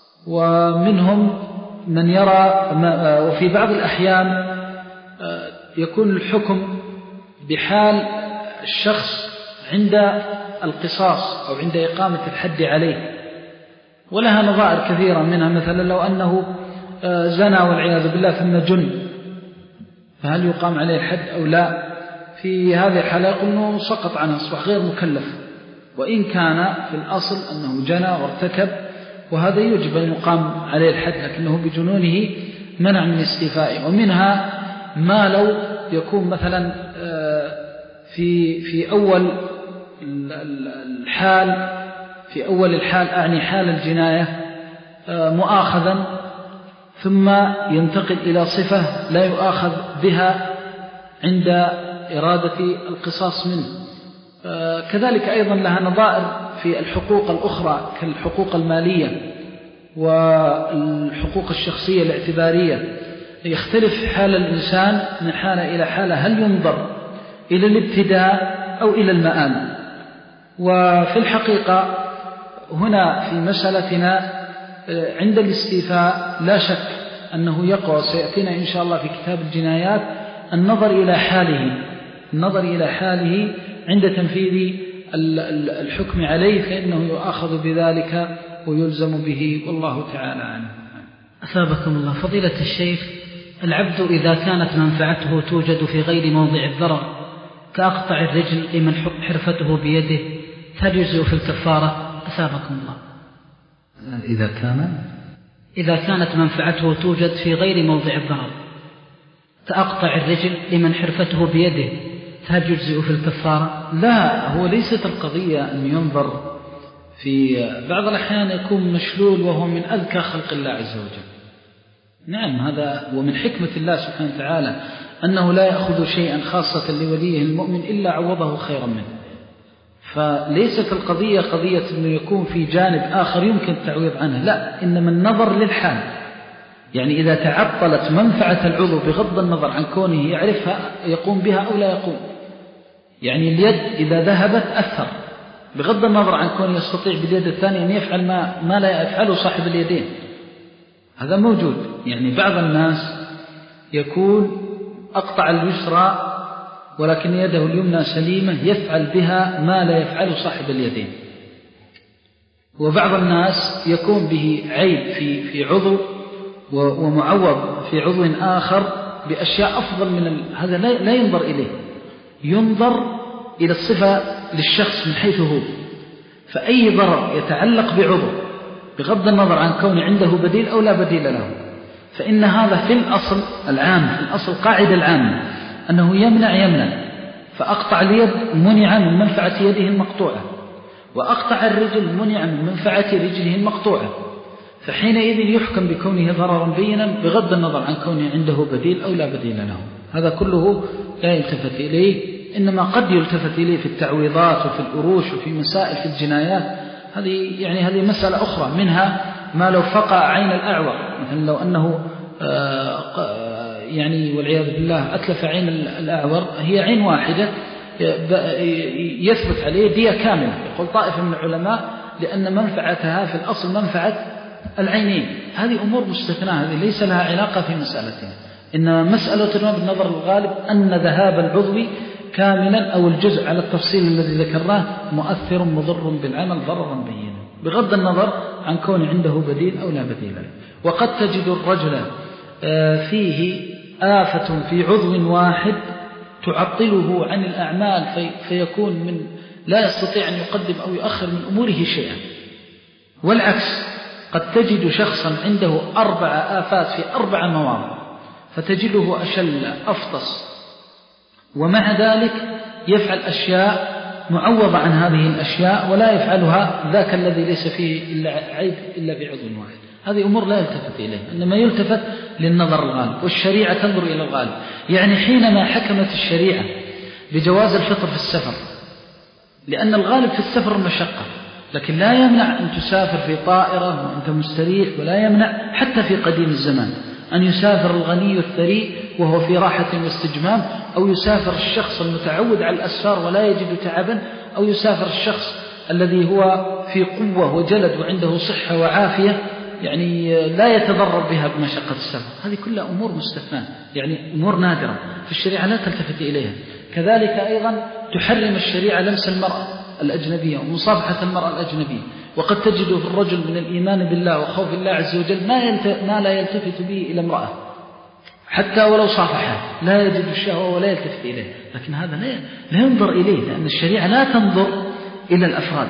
ومنهم من يرى، وفي بعض الأحيان يكون الحكم بحال الشخص عند القصاص أو عند إقامة الحد عليه، ولها نظائر كثيرة منها مثلا لو أنه زنى والعياذ بالله ثم جن، فهل يقام عليه الحد أو لا؟ في هذه الحالة يقول أنه سقط عنه، أصبح غير مكلف، وإن كان في الأصل أنه جنى وارتكب، وهذا يجب أن يقام عليه الحد، لكنه بجنونه منع من استيفائه. ومنها ما لو يكون مثلا في في أول الحال في أول الحال أعني حال الجناية مؤاخذا، ثم ينتقل إلى صفة لا يؤاخذ بها عند إرادة القصاص منه. كذلك أيضا لها نظائر في الحقوق الأخرى كالحقوق المالية والحقوق الشخصية الاعتبارية، يختلف حال الإنسان من حالة إلى حالة، هل ينظر إلى الابتداء أو إلى المآل؟ وفي الحقيقة هنا في مسألتنا عند الاستيفاء لا شك أنه يقوى، سيأتينا إن شاء الله في كتاب الجنايات النظر إلى حاله النظر إلى حاله عند تنفيذ الحكم عليه، فإنه يؤاخذ بذلك ويلزم به، والله تعالى عنه. أثابكم الله. فضيلة الشيخ، العبد إذا كانت منفعته توجد في غير موضع الضرر كأقطع الرجل لمن حرفته بيده، هل يجزئ في الكفارة؟ أثابكم الله. إذا كان إذا كانت منفعته توجد في غير موضع الضرر كأقطع الرجل لمن حرفته بيده، هل يجزئ في الكفارة؟ لا، هو ليست القضية أن ينظر في بعض الأحيان يكون مشلول وهو من أذكى خلق الله عز وجل. نعم، هذا ومن حكمة الله سبحانه وتعالى أنه لا يأخذ شيئا خاصة لوليه المؤمن إلا عوضه خيرا منه. فليست القضية قضية أنه يكون في جانب آخر يمكن التعويض عنه، لا، إنما النظر للحال. يعني إذا تعطلت منفعة العضو بغض النظر عن كونه يعرفها يقوم بها أو لا يقوم، يعني اليد إذا ذهبت أثر بغض النظر عن كونه يستطيع باليد الثانية أن يفعل ما, ما لا يفعله صاحب اليدين، هذا موجود. يعني بعض الناس يكون أقطع اليسرى ولكن يده اليمنى سليمة يفعل بها ما لا يفعل صاحب اليدين، وبعض الناس يكون به عيب في في عضو ومعوض في عضو آخر بأشياء أفضل من ال... هذا لا, لا ينظر إليه، ينظر إلى الصفة للشخص من حيث هو. فأي ضرر يتعلق بعضو بغض النظر عن كون عنده بديل أو لا بديل له، فإن هذا في الأصل العام، في الأصل قاعدة العامة أنه يمنع يمنع. فأقطع اليد منع من منفعة يده المقطوعة، وأقطع الرجل منع من منفعة رجله المقطوعة، فحينئذ يحكم بكونه ضررا بينا بغض النظر عن كونه عنده بديل أو لا بديل له. هذا كله لا يلتفت إليه، إنما قد يلتفت إليه في التعويضات وفي الأروش وفي مسائل في الجنايات. هذه يعني هذه مسألة أخرى، منها ما لو فقع عين الأعور، مثلا لو أنه يعني والعياذ بالله أتلف عين الأعور، هي عين واحدة يثبت عليه دية كاملة. يقول طائفة من العلماء لأن منفعتها في الأصل منفعة العينين. هذه أمور مستثناة، هذه ليس لها علاقة في مسألتنا، إنما مسألتنا بالنظر الغالب أن ذهاب العضو كاملا أو الجزء على التفصيل الذي ذكرناه مؤثر مضر بالعمل ضررا بينا بغض النظر عن كون عنده بديل أو لا بديل له. وقد تجد الرجل فيه آفة في عضو واحد تعطله عن الأعمال في فيكون من لا يستطيع أن يقدم أو يؤخر من أموره شيئا، والعكس قد تجد شخصا عنده أربع آفات في أربع مواضع فتجده أشل أفطس، ومع ذلك يفعل أشياء معوضة عن هذه الأشياء ولا يفعلها ذاك الذي ليس فيه إلا عيب إلا بعضو واحد. هذه أمور لا يلتفت إليه، إنما يلتفت للنظر الغالب، والشريعة تنظر إلى الغالب. يعني حينما حكمت الشريعة بجواز الفطر في السفر، لأن الغالب في السفر مشقة، لكن لا يمنع أن تسافر في طائرة وأنت مستريح، ولا يمنع حتى في قديم الزمان أن يسافر الغني الثري وهو في راحة واستجمام، أو يسافر الشخص المتعود على الأسفار ولا يجد تعبا، أو يسافر الشخص الذي هو في قوة وجلد وعنده صحة وعافية يعني لا يتضرر بها بمشقة السفر، هذه كلها أمور مستثناة، يعني أمور نادرة في الشريعة لا تلتفت إليها. كذلك أيضا تحرم الشريعة لمس المرأة الأجنبية ومصافحة المرأة الأجنبية، وقد تجد في الرجل من الإيمان بالله وخوف الله عز وجل ما, ما لا يلتفت به إلى امرأة حتى ولو صافحها، لا يجد الشهوة ولا يلتفت إليه، لكن هذا لا ينظر إليه، لأن الشريعة لا تنظر إلى الأفراد.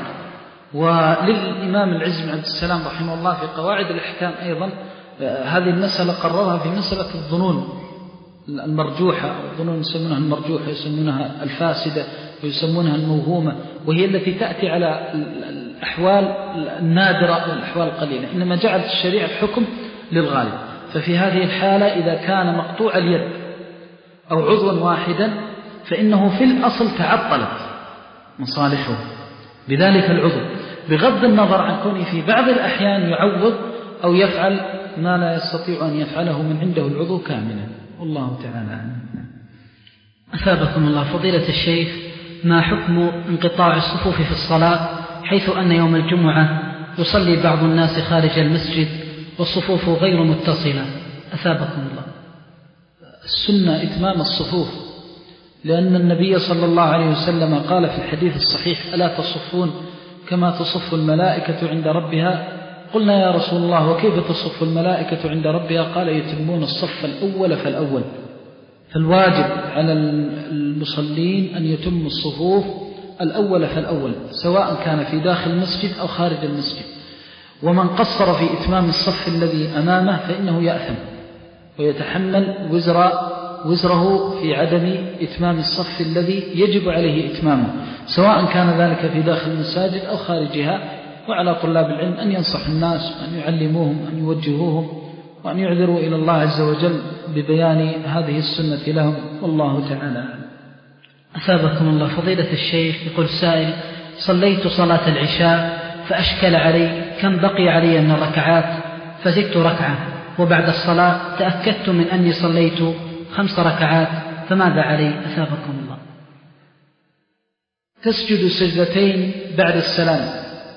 وللإمام العز بن عبد السلام رحمه الله في قواعد الأحكام أيضا هذه المسألة قررها في مسألة الظنون المرجوحة، الظنون يسمونها المرجوحة، يسمونها الفاسدة، ويسمونها الموهومة، وهي التي تأتي على الأحوال النادرة والأحوال القليلة، إنما جعلت الشريعة الحكم للغالب. ففي هذه الحالة إذا كان مقطوع اليد أو عضوا واحدا فإنه في الأصل تعطلت مصالحه بذلك العضو، بغض النظر عن كونه في بعض الأحيان يعوض أو يفعل ما لا يستطيع أن يفعله من عنده العضو كاملا، والله تعالى أعلم. أثابكم الله فضيلة الشيخ، ما حكم انقطاع الصفوف في الصلاة، حيث أن يوم الجمعة يصلي بعض الناس خارج المسجد والصفوف غير متصلة؟ أثابكم الله. السنة إتمام الصفوف، لأن النبي صلى الله عليه وسلم قال في الحديث الصحيح: ألا تصفون كما تصف الملائكة عند ربها؟ قلنا يا رسول الله وكيف تصف الملائكة عند ربها؟ قال: يتمون الصف الأول فالأول. فالواجب على المصلين أن يتم الصفوف الأول فالأول، سواء كان في داخل المسجد أو خارج المسجد. ومن قصر في إتمام الصف الذي أمامه فإنه يأثم ويتحمل وزر وزره في عدم إتمام الصف الذي يجب عليه إتمامه، سواء كان ذلك في داخل المساجد أو خارجها. وعلى طلاب العلم أن ينصح الناس وأن يعلموهم، أن يوجهوهم، وأن يعذروا إلى الله عز وجل ببيان هذه السنة لهم، والله تعالى. أثابكم الله فضيلة الشيخ، يقول سائل: صليت صلاة العشاء فأشكل علي كم بقي علي من الركعات، فزدت ركعة، وبعد الصلاة تأكدت من أني صليت خمس ركعات، فماذا علي؟ أثابكم الله. تسجد سجدتين بعد السلام،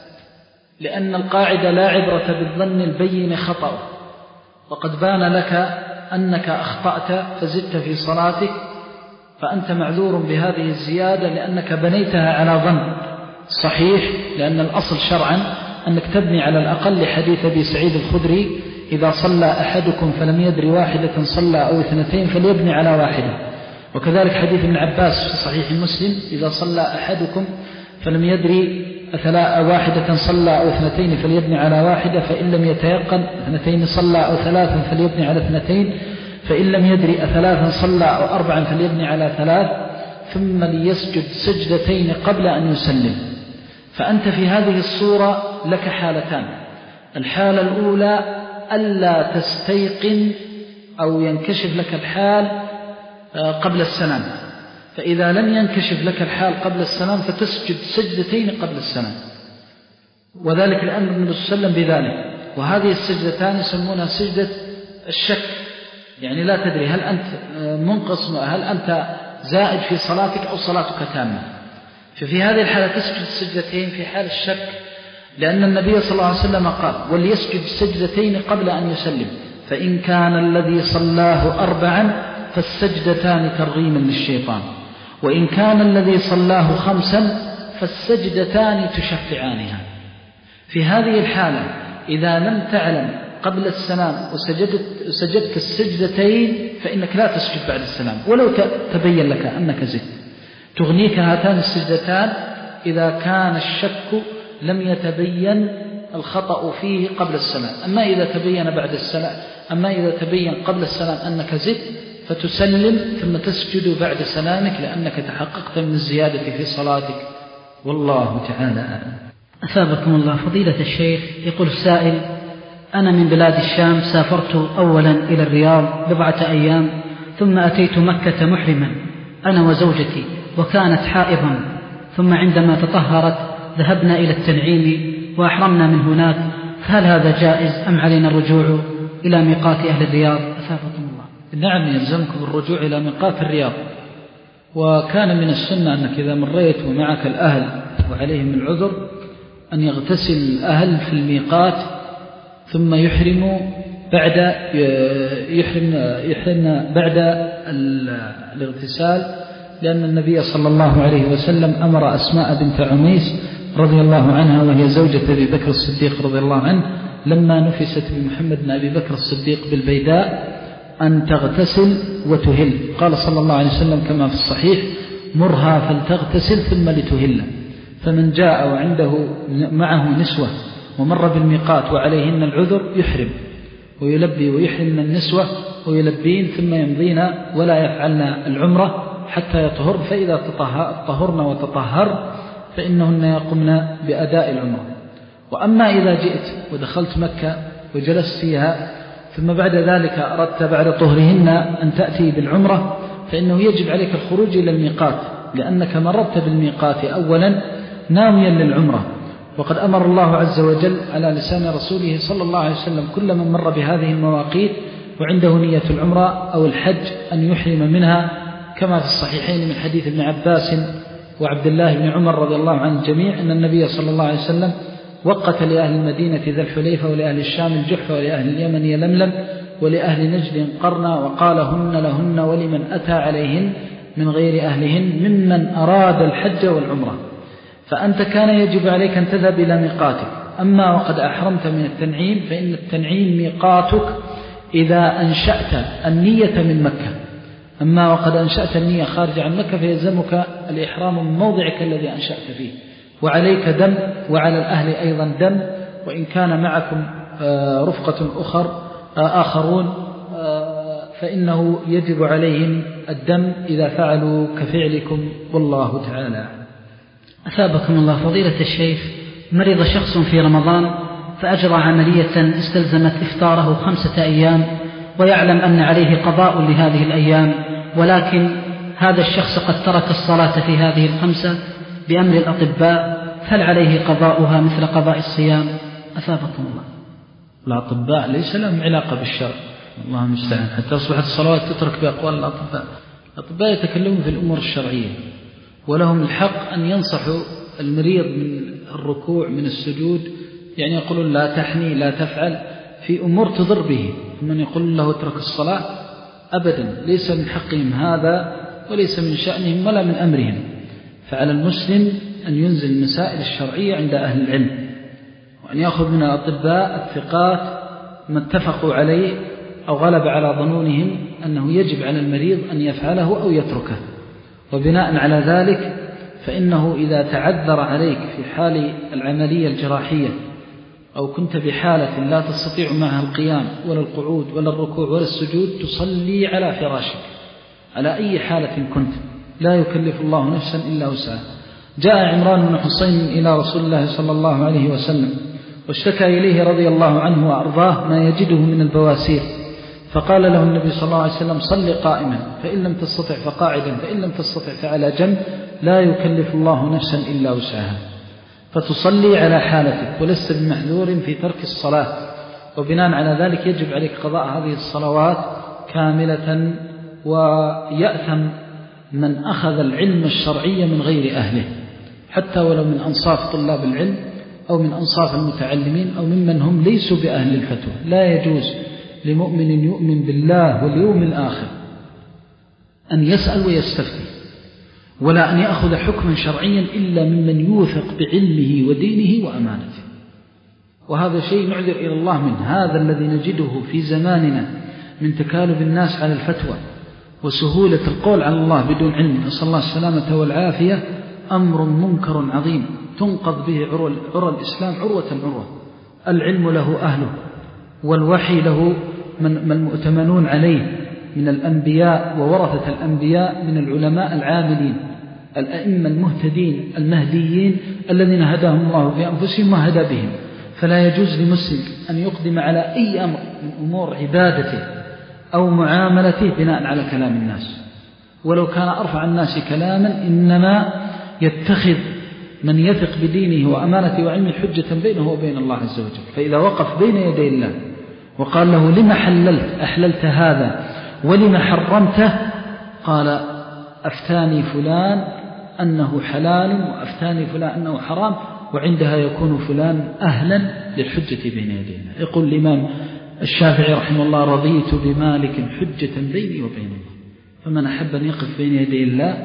لأن القاعدة لا عبرة بالظن البين خطأ، وقد بان لك أنك أخطأت فزدت في صلاتك، فأنت معذور بهذه الزيادة لأنك بنيتها على ظن صحيح، لأن الأصل شرعا أنك تبني على الأقل حديث أبي سعيد الخدري: إذا صلى أحدكم فلم يدري واحدة صلى أو اثنتين فليبني على واحدة. وكذلك حديث ابن عباس في صحيح مسلم: إذا صلى أحدكم فلم يدري واحدة صلى أو اثنتين فليبني على واحدة، فإن لم يتيقن اثنتين صلى أو ثلاثا فليبني على اثنتين، فإن لم يدري ثلاثا صلى أو أربعا فليبني على ثلاث، ثم ليسجد سجدتين قبل أن يسلم. فأنت في هذه الصورة لك حالتان: الحالة الأولى ألا تستيقن أو ينكشف لك الحال قبل السلام، فإذا لم ينكشف لك الحال قبل السلام فتسجد سجدتين قبل السلام، وذلك لأن النبي صلى الله عليه وسلم بذلك. وهذه السجدتان يسمونها سجدة الشك، يعني لا تدري هل أنت منقص، هل أنت زائد في صلاتك أو صلاتك تامة. ففي هذه الحالة تسجد السجدتين في حال الشك، لأن النبي صلى الله عليه وسلم قال: وليسجد سجدتين قبل أن يسلم، فإن كان الذي صلاه أربعا فالسجدتان ترغيم للشيطان، وإن كان الذي صلاه خمسا فالسجدتان تشفعانها. في هذه الحالة إذا لم تعلم قبل السلام وسجدت, وسجدت السجدتين فإنك لا تسجد بعد السلام، ولو تبين لك أنك زدت. تغنيك هاتان السجدتان إذا كان الشك لم يتبين الخطأ فيه قبل السلام. أما إذا تبين بعد السلام أما إذا تبين قبل السلام أنك زدت فتسلم ثم تسجد بعد سلامك، لأنك تحققت من الزيادة في صلاتك، والله تعالى أعلم. أثابكم الله فضيلة الشيخ، يقول السائل: أنا من بلاد الشام، سافرت أولا إلى الرياض بضعة أيام، ثم أتيت مكة محرما أنا وزوجتي، وكانت حائضا، ثم عندما تطهرت ذهبنا إلى التنعيم وأحرمنا من هناك، فهل هذا جائز أم علينا الرجوع إلى ميقات أهل الرياض؟ أثابكم الله. نعم، يلزمكم الرجوع إلى ميقات الرياض، وكان من السنة أنك إذا مريت ومعك الأهل وعليهم العذر أن يغتسل الأهل في الميقات ثم يحرم بعد يحرم يحرم بعد الاغتسال، لأن النبي صلى الله عليه وسلم أمر أسماء بنت عميس رضي الله عنها وهي زوجة أبي بكر الصديق رضي الله عنه لما نفست بمحمد بن أبي بكر الصديق بالبيداء أن تغتسل وتهل. قال صلى الله عليه وسلم كما في الصحيح: مرها فلتغتسل ثم لتهل. فمن جاء وعنده معه نسوة ومر بالميقات وعليهن العذر يحرم ويلبي ويحرم النسوة ويلبين ثم يمضين ولا يفعلن العمرة حتى يطهر، فإذا طهرن وتطهر فإنهن يقمن بأداء العمرة. وأما إذا جئت ودخلت مكة وجلست فيها ثم بعد ذلك أردت بعد طهرهن أن تأتي بالعمرة، فإنه يجب عليك الخروج إلى الميقات، لأنك مررت بالميقات أولا ناويا للعمرة. وقد أمر الله عز وجل على لسان رسوله صلى الله عليه وسلم كل من مر بهذه المواقيت وعنده نية العمرة أو الحج أن يحرم منها، كما في الصحيحين من حديث ابن عباس وعبد الله بن عمر رضي الله عن الجميع أن النبي صلى الله عليه وسلم وقت لأهل المدينة ذا الحليفة ولأهل الشام الجحفة ولأهل اليمن يلملم ولأهل نجد قرنا، وقال: هن لهن ولمن أتى عليهن من غير أهلهن ممن أراد الحج والعمرة. فأنت كان يجب عليك أن تذهب إلى ميقاتك. أما وقد أحرمت من التنعيم فإن التنعيم ميقاتك إذا أنشأت النية من مكة. أما وقد أنشأت النية خارج عن مكة فيلزمك الإحرام من موضعك الذي أنشأت فيه، وعليك دم وعلى الأهل أيضا دم، وإن كان معكم رفقة أخر آخرون فإنه يجب عليهم الدم إذا فعلوا كفعلكم، والله تعالى. أثابكم الله فضيلة الشيخ، مرض شخص في رمضان فأجرى عملية استلزمت إفطاره خمسة أيام، ويعلم أن عليه قضاء لهذه الأيام، ولكن هذا الشخص قد ترك الصلاة في هذه الخمسة بأمر الأطباء، هل عليه قضاؤها مثل قضاء الصيام؟ أثابكم الله. الأطباء ليس لهم علاقة بالشرع، الله المستعان، حتى أصبحت الصلوات تترك بأقوال الأطباء. الأطباء يتكلمون في الأمور الشرعية، ولهم الحق أن ينصحوا المريض من الركوع من السجود، يعني يقولون لا تحني لا تفعل في أمور تضر به، من يقول له اترك الصلاة أبدا، ليس من حقهم هذا وليس من شأنهم ولا من أمرهم. فعلى المسلم أن ينزل المسائل الشرعية عند أهل العلم، وأن يأخذ من الأطباء الثقات ما اتفقوا عليه أو غلب على ظنونهم أنه يجب على المريض أن يفعله أو يتركه. وبناء على ذلك فإنه إذا تعذر عليك في حال العملية الجراحية أو كنت بحالة لا تستطيع معها القيام ولا القعود ولا الركوع ولا السجود، تصلي على فراشك على أي حالة كنت، لا يكلف الله نفسا إلا وسعها. جاء عمران بن حسين إلى رسول الله صلى الله عليه وسلم واشتكى إليه رضي الله عنه وأرضاه ما يجده من البواسير، فقال له النبي صلى الله عليه وسلم: صل قائما، فإن لم تستطع فقاعدا، فإن لم تستطع فعلى جنب، لا يكلف الله نفسا إلا وسعها. فتصلي على حالتك ولست بمحذور في ترك الصلاة، وبناء على ذلك يجب عليك قضاء هذه الصلوات كاملة. ويأثم من أخذ العلم الشرعي من غير أهله، حتى ولو من أنصاف طلاب العلم أو من أنصاف المتعلمين أو ممن هم ليسوا بأهل الفتوى. لا يجوز لمؤمن يؤمن بالله واليوم الآخر أن يسأل ويستفتي، ولا أن يأخذ حكما شرعيا إلا ممن يوثق بعلمه ودينه وأمانته. وهذا شيء نعذر إلى الله منه. هذا الذي نجده في زماننا من تكالب الناس على الفتوى وسهولة القول على الله بدون علم، نسأل الله السلامة والعافية، أمر منكر عظيم تنقض به عرى الإسلام عروة عروة. العلم له أهله، والوحي له من المؤتمنون عليه من الأنبياء وورثة الأنبياء من العلماء العاملين الأئمة المهتدين المهديين الذين هداهم الله في أنفسهم وهدى بهم. فلا يجوز لمسلم أن يقدم على أي أمر من أمور عبادته أو معاملته بناء على كلام الناس، ولو كان أرفع الناس كلاما، إنما يتخذ من يثق بدينه وأمانته وعلمه حجة بينه وبين الله عز وجل. فإذا وقف بين يدي الله وقال له: لما حللت أحللت هذا ولما حرمته؟ قال: أفتاني فلان أنه حلال وأفتاني فلان أنه حرام، وعندها يكون فلان أهلا للحجة بين يدينا. يقول الإمام الشافعي رحمه الله: رضيت بمالك حجة بيني وبين الله. فمن أحب أن يقف بين يدي الله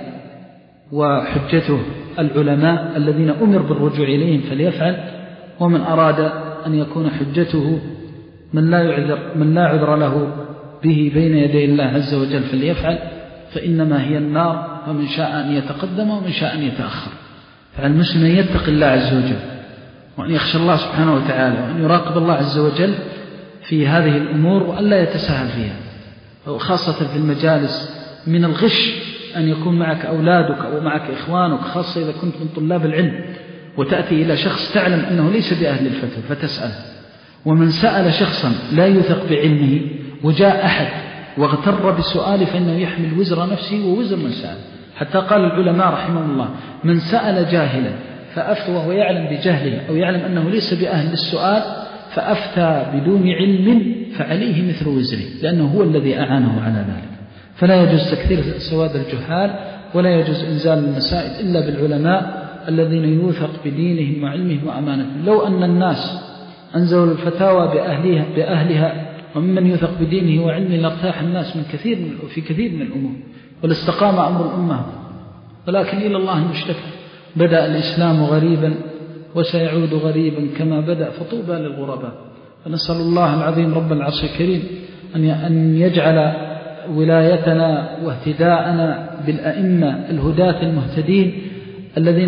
وحجته العلماء الذين أمر بالرجوع إليهم فليفعل، ومن أراد أن يكون حجته من لا يعذر من لا عذر له به بين يدي الله عز وجل فليفعل، فإنما هي النار، فمن شاء أن يتقدم ومن شاء أن يتأخر. فالمسلم أن يتقي الله عز وجل وأن يخشى الله سبحانه وتعالى وأن يراقب الله عز وجل في هذه الأمور وأن لا يتساهل فيها، وخاصة في المجالس. من الغش أن يكون معك أولادك أو معك إخوانك، خاصة إذا كنت من طلاب العلم، وتأتي إلى شخص تعلم أنه ليس بأهل الفتوى فتسأل. ومن سأل شخصا لا يثق بعلمه وجاء أحد واغتر بسؤال فإنه يحمل وزر نفسه ووزر من سأل. حتى قال العلماء رحمه الله: من سأل جاهلا فأفتى وهو يعلم بجهله أو يعلم أنه ليس بأهل السؤال فأفتى بدون علم فعليه مثل وزره، لأنه هو الذي أعانه على ذلك. فلا يجوز تكثير سواد الجهال، ولا يجوز إنزال المسائل إلا بالعلماء الذين يوثق بدينهم وعلمهم وأمانتهم. لو أن الناس أنزلوا الفتاوى بأهلها, بأهلها وممن يوثق بدينه وعلمه لارتاح الناس من كثير من في كثير من الأمور والاستقام أمر الأمة. ولكن إلى الله المشتكى. بدأ الإسلام غريبا وسيعود غريبا كما بدأ، فطوبى للغرباء. فنسأل الله العظيم رب العرش الكريم أن يجعل ولايتنا واهتداءنا بالأئمة الهداة المهتدين الذين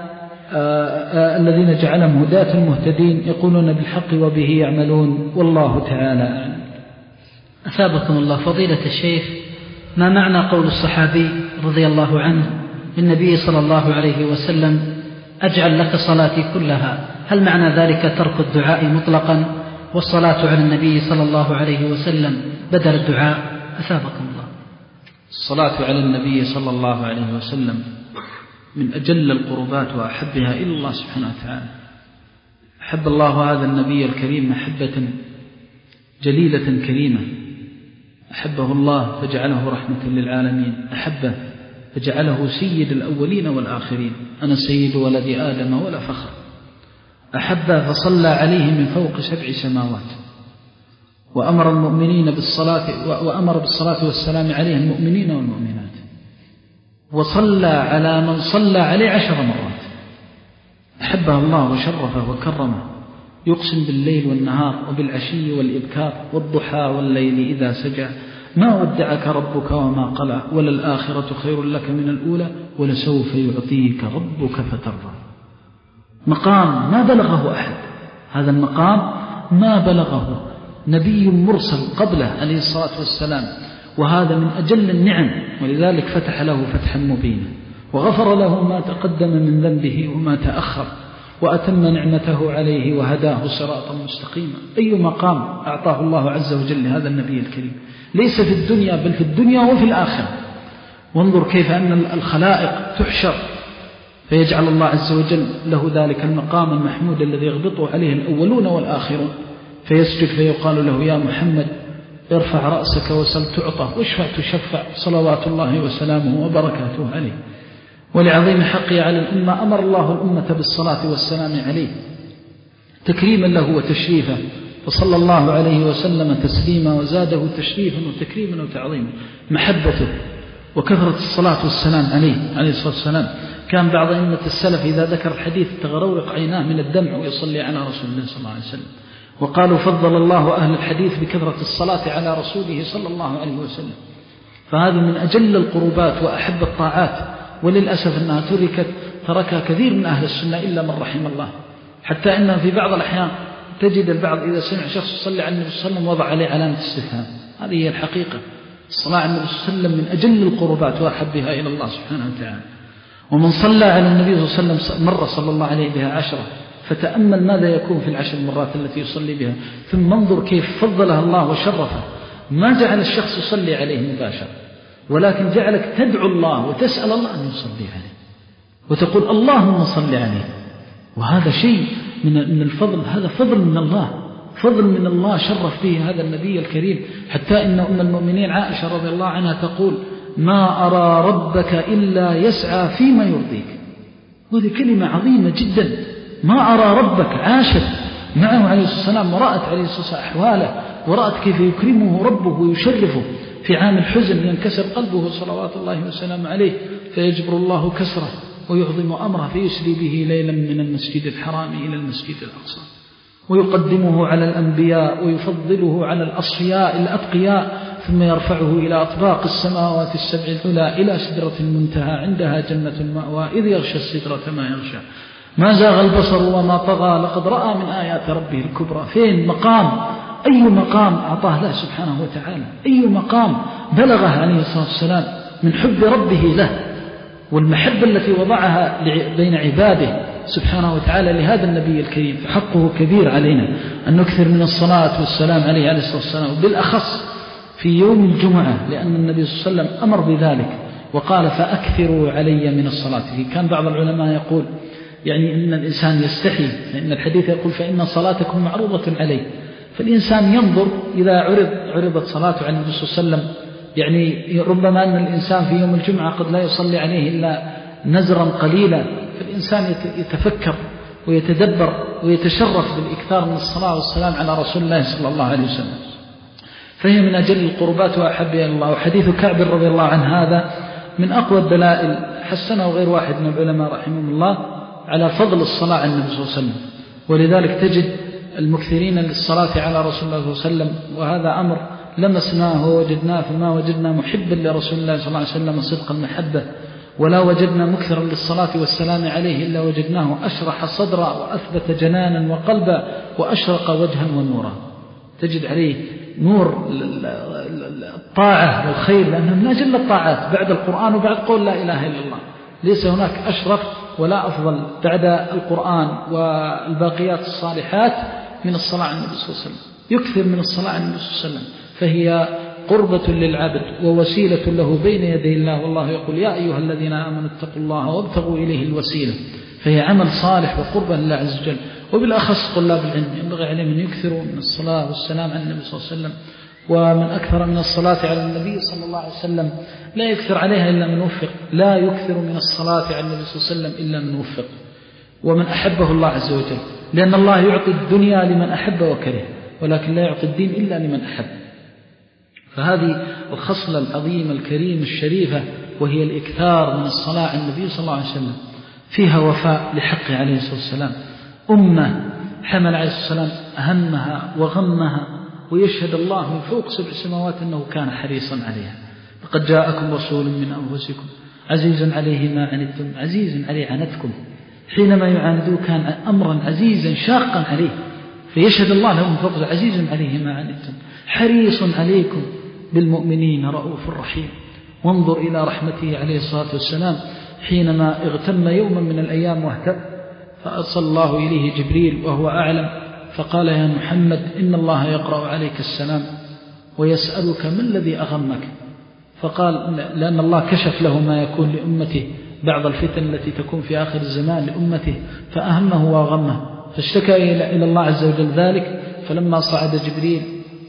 آه الذين جعلهم هداة المهتدين يقولون بالحق وبه يعملون، والله تعالى أعلم. أثابكم الله فضيلة الشيخ، ما معنى قول الصحابي رضي الله عنه للنبي صلى الله عليه وسلم: أجعل لك صلاتي كلها؟ هل معنى ذلك ترك الدعاء مطلقا والصلاة على النبي صلى الله عليه وسلم بدل الدعاء؟ أثابكم الله. الصلاة على النبي صلى الله عليه وسلم من أجل القربات وأحبها إلى الله سبحانه وتعالى. أحب الله هذا النبي الكريم محبة جليلة كريمة، أحبه الله فجعله رحمة للعالمين، أحبه فجعله سيد الأولين والآخرين، أنا سيد ولد آدم ولا فخر. أحبه فصلى عليه من فوق سبع سماوات، وأمر المؤمنين بالصلاة وأمر بالصلاة والسلام عليه المؤمنين والمؤمنات، وصلى على من صلى عليه عشر مرات. أحبه الله وشرفه وكرمه، يقسم بالليل والنهار وبالعشي والإبكار والضحى والليل إذا سجى ما ودعك ربك وما قلى، وللآخرة خير لك من الأولى ولسوف يعطيك ربك فترضى. مقام ما بلغه أحد، هذا المقام ما بلغه نبي مرسل قبله عليه الصلاة والسلام، وهذا من أجل النعم، ولذلك فتح له فتحا مبينا وغفر له ما تقدم من ذنبه وما تأخر، وأتم نعمته عليه وهداه صراطا مستقيما. أي مقام أعطاه الله عز وجل لهذا النبي الكريم، ليس في الدنيا بل في الدنيا وفي الآخرة. وانظر كيف أن الخلائق تحشر فيجعل الله عز وجل له ذلك المقام المحمود الذي يغبطه عليه الأولون والآخرون، فيسجد فيقال له: يا محمد ارفع رأسك وسل تعطى واشفع تشفع، صلوات الله وسلامه وبركاته عليه. ولعظيم حقه على الأمة أمر الله الأمة بالصلاة والسلام عليه تكريما له وتشريفا، فصلى الله عليه وسلم تسليما وزاده تشريفا وتكريما وتعظيما. محبته وكثرة الصلاة والسلام عليه عليه الصلاة والسلام. كان بعض أئمة السلف إذا ذكر الحديث تغرورق عيناه من الدمع ويصلي على رسول الله صلى الله عليه وسلم، وقالوا فضل الله أهل الحديث بكثرة الصلاة على رسوله صلى الله عليه وسلم. فهذا من أجل القربات وأحب الطاعات، وللأسف أنها تركت تركها كثير من أهل السنة إلا من رحم الله، حتى أنها في بعض الأحيان تجد البعض إذا سمع شخص يصلي على النبي صلى الله عليه وسلم وضع عليه علامة استفهام. هذه هي الحقيقة. الصلاة على النبي صلى الله عليه وسلم من أجل القربات وأحبها إلى الله سبحانه وتعالى. ومن صلى على النبي صلى الله عليه وسلم مرة صلى الله عليه بها عشرة، فتأمل ماذا يكون في العشر المرات التي يصلي بها، ثم انظر كيف فضلها الله وشرفها. ما جعل الشخص يصلي عليه مباشرة، ولكن جعلك تدعو الله وتسأل الله أن يصلي عليه وتقول اللهم صل عليه. وهذا شيء من من الفضل، هذا فضل من الله، فضل من الله شرف به هذا النبي الكريم. حتى إن أم المؤمنين عائشة رضي الله عنها تقول: ما أرى ربك إلا يسعى فيما يرضيك. وهذه كلمة عظيمة جدا، ما أرى ربك. عاشت معه عليه الصلاة والسلام ورأت عليه الصلاة والسلام أحواله، ورأت كيف يكرمه ربه ويشرفه في عام الحزن، ينكسر قلبه صلوات الله وسلامه عليه، فيجبر الله كسره ويعظم أمره فيسري به ليلا من المسجد الحرام إلى المسجد الأقصى، ويقدمه على الأنبياء ويفضله على الأصفياء الأتقياء، ثم يرفعه إلى أطباق السماوات السبع العلى إلى سدرة المنتهى عندها جنة المأوى إذ يغشى السدرة ما يغشى ما زاغ البصر وما طغى لقد رأى من آيات ربه الكبرى. فين مقام؟ أي مقام أعطاه له سبحانه وتعالى، أي مقام بلغه عليه الصلاة والسلام من حب ربه له والمحبة التي وضعها بين عباده سبحانه وتعالى لهذا النبي الكريم. فحقه كبير علينا أن نكثر من الصلاة والسلام عليه عليه الصلاة والسلام، وبالأخص في يوم الجمعة، لأن النبي صلى الله عليه وسلم أمر بذلك وقال فأكثروا علي من الصلاة فيه. كان بعض العلماء يقول يعني إن الإنسان يستحي، لأن الحديث يقول فإن صلاتكم معروضة عليه، فالإنسان ينظر إذا عرض عرضت صلاته عن النبي صلى الله عليه وسلم، يعني ربما أن الإنسان في يوم الجمعة قد لا يصلي عليه إلا نزرا قليلا، فالإنسان يتفكر ويتدبر ويتشرف بالإكثار من الصلاة والسلام على رسول الله صلى الله عليه وسلم، فهي من أجل القربات وأحبها إلى الله. وحديث كعب رضي الله عنه هذا من أقوى الدلائل، حسنه غير واحد من العلماء رحمهم الله، على فضل الصلاة على النبي صلى الله عليه وسلم. ولذلك تجد المكثرين للصلاة على رسول الله صلى الله عليه وسلم، وهذا أمر لمسناه ووجدناه، فما وجدنا محبا لرسول الله صلى الله عليه وسلم صدق المحبة، ولا وجدنا مكثرا للصلاة والسلام عليه إلا وجدناه أشرح صدرا وأثبت جنانا وقلبا وأشرق وجها ونورا. تجد عليه نور الطاعة والخير، لأنه من أجل الطاعات بعد القرآن وبعد قول لا إله إلا الله، ليس هناك أشرف ولا أفضل بعد القرآن والباقيات الصالحات من الصلاة على النبي صلى الله عليه وسلم. يكثر من الصلاة على النبي صلى الله عليه وسلم، فهي قربة للعبد ووسيلة له بين يدي الله، والله يقول يا أيها الذين آمنوا اتقوا الله وابتغوا إليه الوسيلة، فهي عمل صالح وقربة لله عز وجل. وبالأخص طلاب العلم ينبغي عليهم أن يكثروا من الصلاة والسلام على النبي صلى الله عليه وسلم، ومن أكثر من الصلاة على النبي صلى الله عليه وسلم لا يكثر عليها إلا من وفق، لا يكثر من الصلاة على النبي صلى الله عليه وسلم إلا من وفق ومن أحبه الله عز وجل، لأن الله يعطي الدنيا لمن أحب وكره، ولكن لا يعطي الدين إلا لمن أحب. فهذه الخصلة العظيمة الكريمة الشريفة، وهي الإكثار من الصلاة على النبي صلى الله عليه وسلم، فيها وفاء لحقه عليه الصلاة والسلام. أمة حمل عليه الصلاة والسلام أهمها وغمها، ويشهد الله من فوق سبع سماوات أنه كان حريصا عليها. لقد جاءكم رسول من أنفسكم عزيز عليه ما عنتم عزيز عليه عنتكم. حينما يعاندوه كان أمرا عزيزا شاقا عليه، فيشهد الله له من فوق عزيز عليه ما عنتم حريص عليكم بالمؤمنين رؤوف رحيم. وانظر إلى رحمته عليه الصلاة والسلام حينما اغتم يوما من الأيام واهتم، فأرسل الله إليه جبريل وهو أعلم، فقال يا محمد إن الله يقرأ عليك السلام ويسألك ما الذي أغمك، فقال لأن الله كشف له ما يكون لأمته، بعض الفتن التي تكون في آخر الزمان لأمته، فأهمه وأغمه، فاشتكى إلى الله عز وجل ذلك. فلما صعد جبريل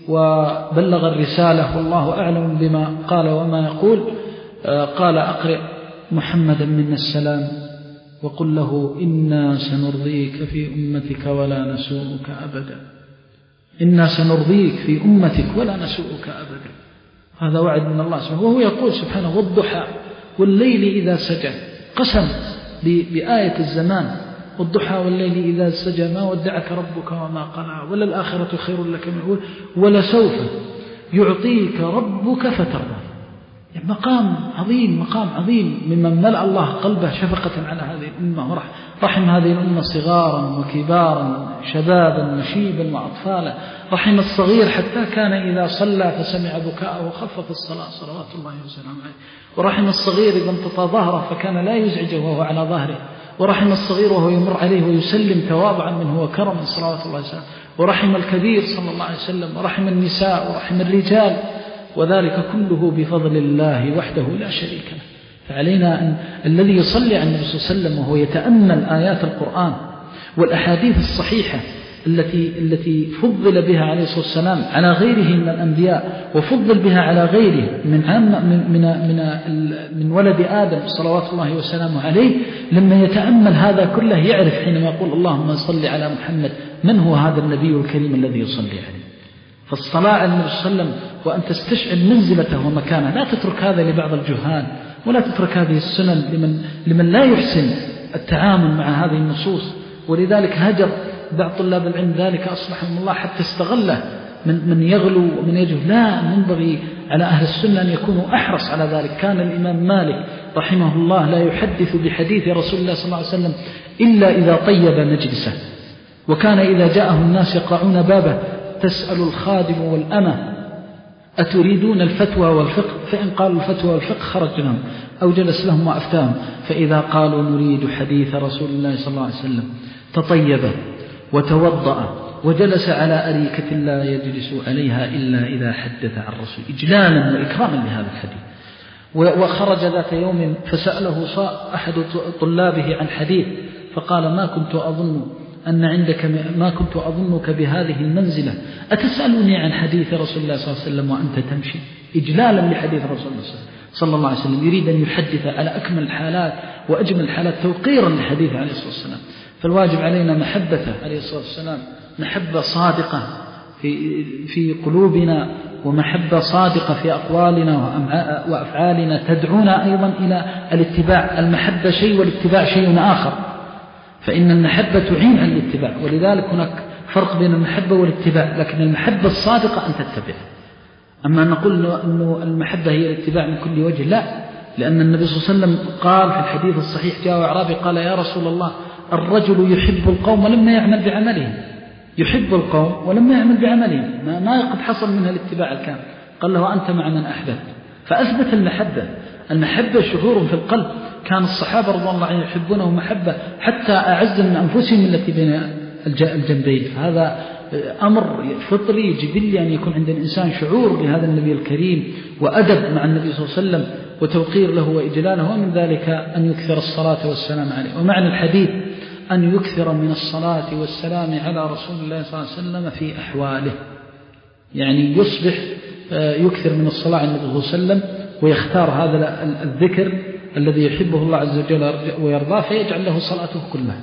وبلغ الرسالة والله أعلم بما قال وما يقول، قال أقرئ محمدا منا السلام وقل له إنا سنرضيك في أمتك ولا نسوءك أبدا. إنا سنرضيك في أمتك ولا نسوءك أبدا، هذا وعد من الله سبحانه. وهو يقول سبحانه والضحى والليل إذا سجى، قسم بآية الزمان، والضحى والليل إذا سجى ما ودعك ربك وما قلع وللآخرة خير لك من الأولى ولسوف يعطيك ربك فترضى. يعني مقام عظيم، مقام عظيم ممن ملأ الله قلبه شفقة على هذه الأمة، رحم هذه الأمة صغارا وكبارا شبابا وشيبا وأطفالا، رحم الصغير حتى كان إذا صلى فسمع بكاءه وخفف الصلاة صلوات الله وسلامه عليه، ورحم الصغير إذا امتطى ظهره فكان لا يزعجه وهو على ظهره، ورحم الصغير وهو يمر عليه ويسلم تواضعا منه وكرما صلوات الله وسلامه، ورحم الكبير صلى الله عليه وسلم، ورحم النساء ورحم الرجال، وذلك كله بفضل الله وحده لا شريك له. فعلينا أن الذي يصلي على النبي صلى الله عليه وسلم وهو يتأمل آيات القرآن والأحاديث الصحيحة التي التي فضل بها عليه الصلاة والسلام على غيره من الأنبياء، وفضل بها على غيره من عام من من من, من ولد آدم صلوات الله وسلامه عليه، لما يتأمل هذا كله يعرف حينما يقول اللهم صل على محمد من هو هذا النبي الكريم الذي يصلي عليه. فالصلاة على النبي صلى الله عليه وسلم وأن تستشعر منزلته ومكانه، لا تترك هذا لبعض الجهال، ولا تترك هذه السنن لمن, لمن لا يحسن التعامل مع هذه النصوص. ولذلك هجر بعض طلاب العلم ذلك أصلحهم الله حتى استغله من, من يغلو ومن يجهل. لا، ينبغي على أهل السنة أن يكونوا أحرص على ذلك. كان الإمام مالك رحمه الله لا يحدث بحديث رسول الله صلى الله عليه وسلم إلا إذا طيب مجلسه، وكان إذا جاءه الناس يقرعون بابه تسأل الخادم والأمة أتريدون الفتوى والفقه؟ فإن قالوا الفتوى والفقه خرج لهم أو جلس لهم وأفتاهم، فإذا قالوا نريد حديث رسول الله صلى الله عليه وسلم تطيب وتوضأ وجلس على أريكة لا يجلس عليها إلا إذا حدث عن رسول، إجلالا وإكراما لهذا الحديث. وخرج ذات يوم فسأله أحد طلابه عن حديث فقال ما كنت أظن أن عندك ما كنت أظنك بهذه المنزلة، أتسألني عن حديث رسول الله صلى الله عليه وسلم وأنت تمشي؟ إجلالا لحديث رسول الله صلى الله عليه وسلم، يريد أن يحدث على أكمل الحالات وأجمل الحالات توقيرا لحديث عليه الصلاة والسلام. فالواجب علينا محبته عليه الصلاة والسلام، محبة صادقة في في قلوبنا، ومحبة صادقة في أقوالنا وأفعالنا تدعونا أيضا إلى الاتباع. المحبة شيء والاتباع شيء آخر، فإن المحبة تعين على الاتباع، ولذلك هناك فرق بين المحبة والاتباع. لكن المحبة الصادقة أن تتبع. أما أن نقول أنه المحبة هي الاتباع من كل وجه، لا، لأن النبي صلى الله عليه وسلم قال في الحديث الصحيح جاء أعرابي قال يا رسول الله الرجل يحب القوم ولما يعمل بعملهم، يحب القوم ولما يعمل بعملهم، ما, ما قد حصل منها الاتباع الكامل. قال له أنت مع من أحببت، فأثبت المحبة. المحبة شعور في القلب، كان الصحابة رضي الله عنهم يحبونه محبة حتى أعز من أنفسهم التي بين الجنبين. هذا أمر فطري جبلي أن يكون عند الإنسان شعور بهذا النبي الكريم وأدب مع النبي صلى الله عليه وسلم وتوقير له وإجلاله، ومن ذلك أن يكثر الصلاة والسلام عليه. ومعنى الحديث أن يكثر من الصلاة والسلام على رسول الله صلى الله عليه وسلم في أحواله، يعني يصبح يكثر من الصلاة على النبي صلى الله عليه وسلم ويختار هذا الذكر الذي يحبه الله عز وجل ويرضاه فيجعل له صلاته كلها.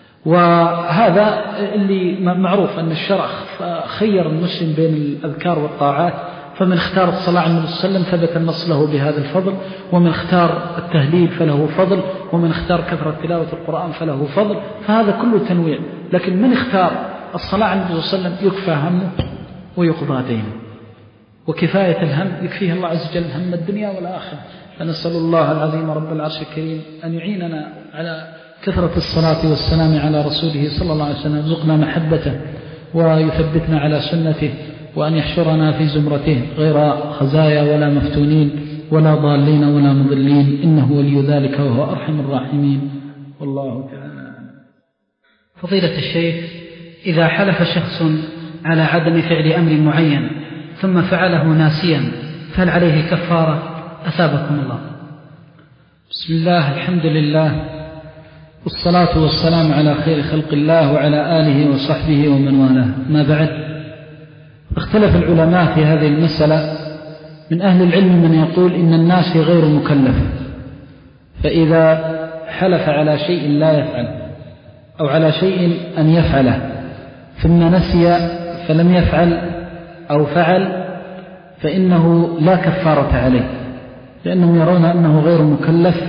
وهذا اللي معروف أن الشرع خير المسلم بين الأذكار والطاعات، فمن اختار الصلاة على النبي صلى الله عليه وسلم ثبت النص له بهذا الفضل، ومن اختار التهليل فله فضل، ومن اختار كثرة تلاوة القرآن فله فضل. فهذا كله تنويع. لكن من اختار الصلاة على النبي صلى الله عليه وسلم يكفى همه ويقضى دينه، وكفاية الهم يكفيه الله عز وجل هم الدنيا والآخرة. فنسأل الله العظيم رب العرش الكريم أن يعيننا على كثرة الصلاة والسلام على رسوله صلى الله عليه وسلم، يرزقنا محبته ويثبتنا على سنته، وأن يحشرنا في زمرته غير خزايا ولا مفتونين ولا ضالين ولا مضلين، إنه ولي ذلك وهو أرحم الراحمين. والله تعالى. فضيلة الشيخ، إذا حلف شخص على عدم فعل أمر معين ثم فعله ناسيا فهل عليه كفارة؟ أثابكم الله. بسم الله، الحمد لله، والصلاة والسلام على خير خلق الله وعلى آله وصحبه ومن والاه، ما بعد. اختلف العلماء في هذه المسألة. من أهل العلم من يقول إن الناس غير مكلف، فإذا حلف على شيء لا يفعل أو على شيء أن يفعله ثم نسي فلم يفعل أو فعل فإنه لا كفارة عليه، لأنهم يرون أنه غير مكلف،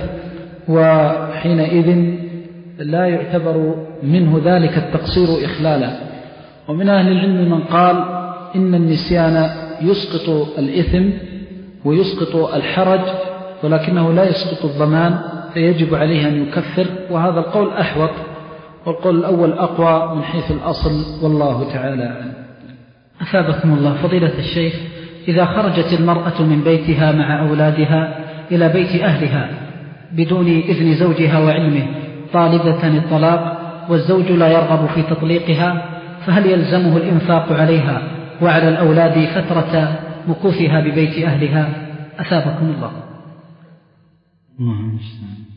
وحينئذ لا يعتبر منه ذلك التقصير إخلالا. ومن أهل العلم من قال إن النسيان يسقط الإثم ويسقط الحرج، ولكنه لا يسقط الضمان، فيجب عليه أن يكفر. وهذا القول أحوط، والقول الأول أقوى من حيث الأصل، والله تعالى أعلم. أثابكم الله. فضيلة الشيخ، إذا خرجت المرأة من بيتها مع أولادها إلى بيت أهلها بدون إذن زوجها وعلمه طالبة الطلاق، والزوج لا يرغب في تطليقها، فهل يلزمه الإنفاق عليها وعلى الأولاد فترة مكوثها ببيت أهلها؟ أثابكم الله.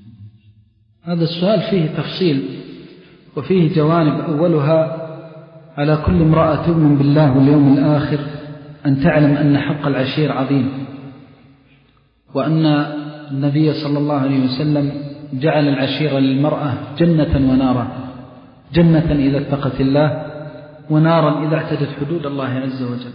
هذا السؤال فيه تفصيل وفيه جوانب. أولها على كل امرأة تؤمن بالله واليوم الآخر أن تعلم أن حق العشير عظيم، وأن النبي صلى الله عليه وسلم جعل العشير للمرأة جنة ونارا، جنة إذا اتقت الله، ونارا إذا اعتدت حدود الله عز وجل.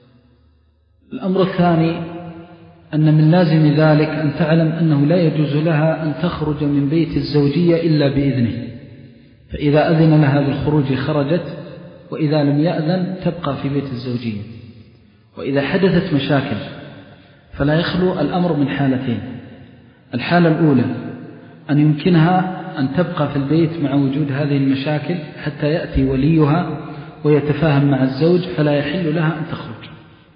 الأمر الثاني أن من لازم ذلك أن تعلم أنه لا يجوز لها أن تخرج من بيت الزوجية إلا بإذنه، فإذا أذن لها بالخروج خرجت، وإذا لم يأذن تبقى في بيت الزوجية. وإذا حدثت مشاكل فلا يخلو الأمر من حالتين: الحالة الأولى أن يمكنها أن تبقى في البيت مع وجود هذه المشاكل حتى يأتي وليها ويتفاهم مع الزوج فلا يحل لها أن تخرج.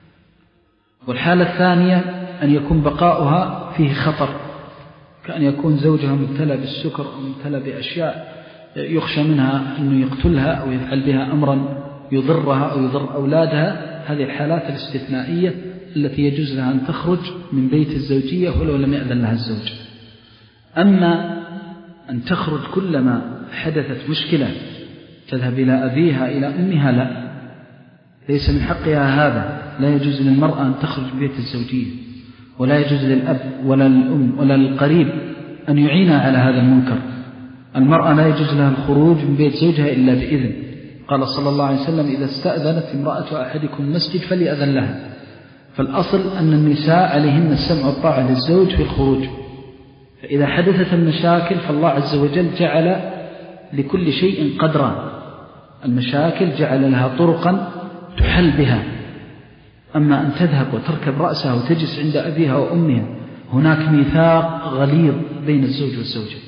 والحالة الثانية أن يكون بقاؤها فيه خطر، كأن يكون زوجها مبتلى بالسكر أو مبتلى بأشياء يخشى منها أنه يقتلها أو يفعل بها أمرا يضرها أو يضر أولادها. هذه الحالات الاستثنائية التي يجوز لها أن تخرج من بيت الزوجية ولو لم يأذن لها الزوج. أما أن تخرج كلما حدثت مشكلة تذهب إلى أبيها إلى أمها، لا، ليس من حقها هذا. لا يجوز للمرأة أن تخرج من بيت الزوجية، ولا يجوز للأب ولا للأم ولا للقريب أن يعينها على هذا المنكر. المرأة لا يجوز لها الخروج من بيت زوجها إلا بإذن. قال صلى الله عليه وسلم: إذا استأذنت امرأة أحدكم المسجد فليأذن لها. فالأصل أن النساء عليهن السمع والطاعة للزوج في الخروج. فإذا حدثت المشاكل فالله عز وجل جعل لكل شيء قدرا، المشاكل جعل لها طرقا تحل بها. أما أن تذهب وتركب رأسها وتجلس عند أبيها وأمها، هناك ميثاق غليظ بين الزوج والزوجة،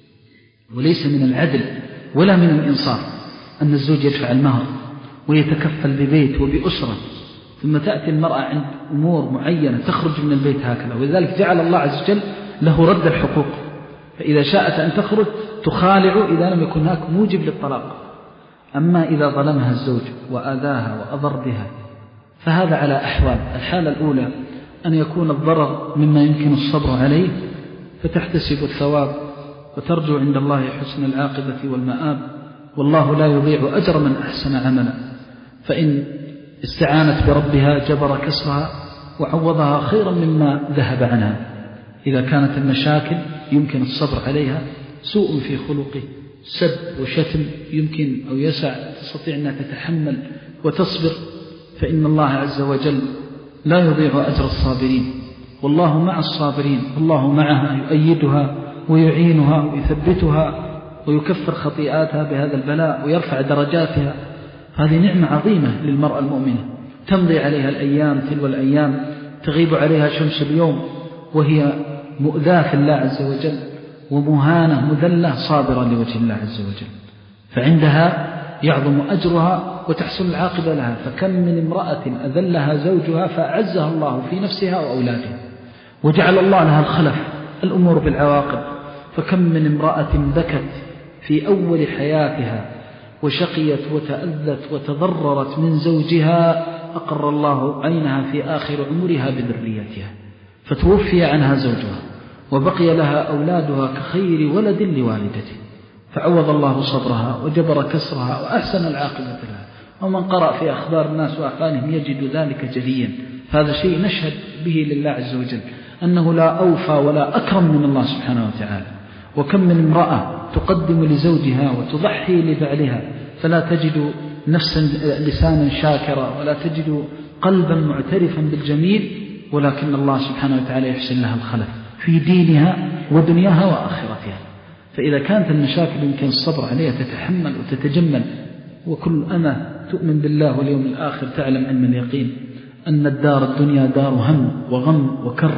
وليس من العدل ولا من الإنصاف أن الزوج يدفع المهر ويتكفل ببيت وبأسرة، ثم تأتي المرأة عند أمور معينة تخرج من البيت هكذا. ولذلك جعل الله عز وجل له رد الحقوق، فإذا شاءت أن تخرج تخالع إذا لم يكن هناك موجب للطلاق. أما إذا ظلمها الزوج وآذاها وأضر بها فهذا على أحوال. الحالة الأولى أن يكون الضرر مما يمكن الصبر عليه فتحتسب الثواب وترجو عند الله حسن العاقبة والمآب، والله لا يضيع أجر من أحسن عملا. فإن استعانت بربها جبر كسرها وعوضها خيرا مما ذهب عنها. إذا كانت المشاكل يمكن الصبر عليها، سوء في خلقه، سب وشتم يمكن أو يسع تستطيع أنها تتحمل وتصبر، فإن الله عز وجل لا يضيع أجر الصابرين، والله مع الصابرين. الله معها يؤيدها ويعينها ويثبتها ويكفر خطيئاتها بهذا البلاء ويرفع درجاتها. هذه نعمة عظيمة للمرأة المؤمنة، تمضي عليها الأيام تلو الأيام، تغيب عليها شمس اليوم وهي مؤذاة في الله عز وجل ومهانة مذلة صابرة لوجه الله عز وجل، فعندها يعظم أجرها وتحسن العاقبة لها. فكم من امرأة أذلها زوجها فأعزها الله في نفسها وأولادها وجعل الله لها الخلف، الأمور بالعواقب. فكم من امرأة بكت في أول حياتها وشقيت وتأذت وتضررت من زوجها، أقر الله عينها في آخر عمرها بذريتها، فتوفي عنها زوجها وبقي لها أولادها كخير ولد لوالدته، فعوض الله صبرها وجبر كسرها وأحسن العاقبة لها. ومن قرأ في أخبار الناس وأحوالهم يجد ذلك جليا. هذا شيء نشهد به لله عز وجل أنه لا أوفى ولا أكرم من الله سبحانه وتعالى. وكم من امرأة تقدم لزوجها وتضحي لبعلها فلا تجد نفسا لسانا شاكرا ولا تجد قلبا معترفا بالجميل، ولكن الله سبحانه وتعالى يحسن لها الخلف في دينها ودنياها وآخرتها. فإذا كانت المشاكل يمكن الصبر عليها تتحمل وتتجمل. وكل أنا تؤمن بالله واليوم الآخر تعلم علم اليقين أن الدار الدنيا دار هم وغم وكرب،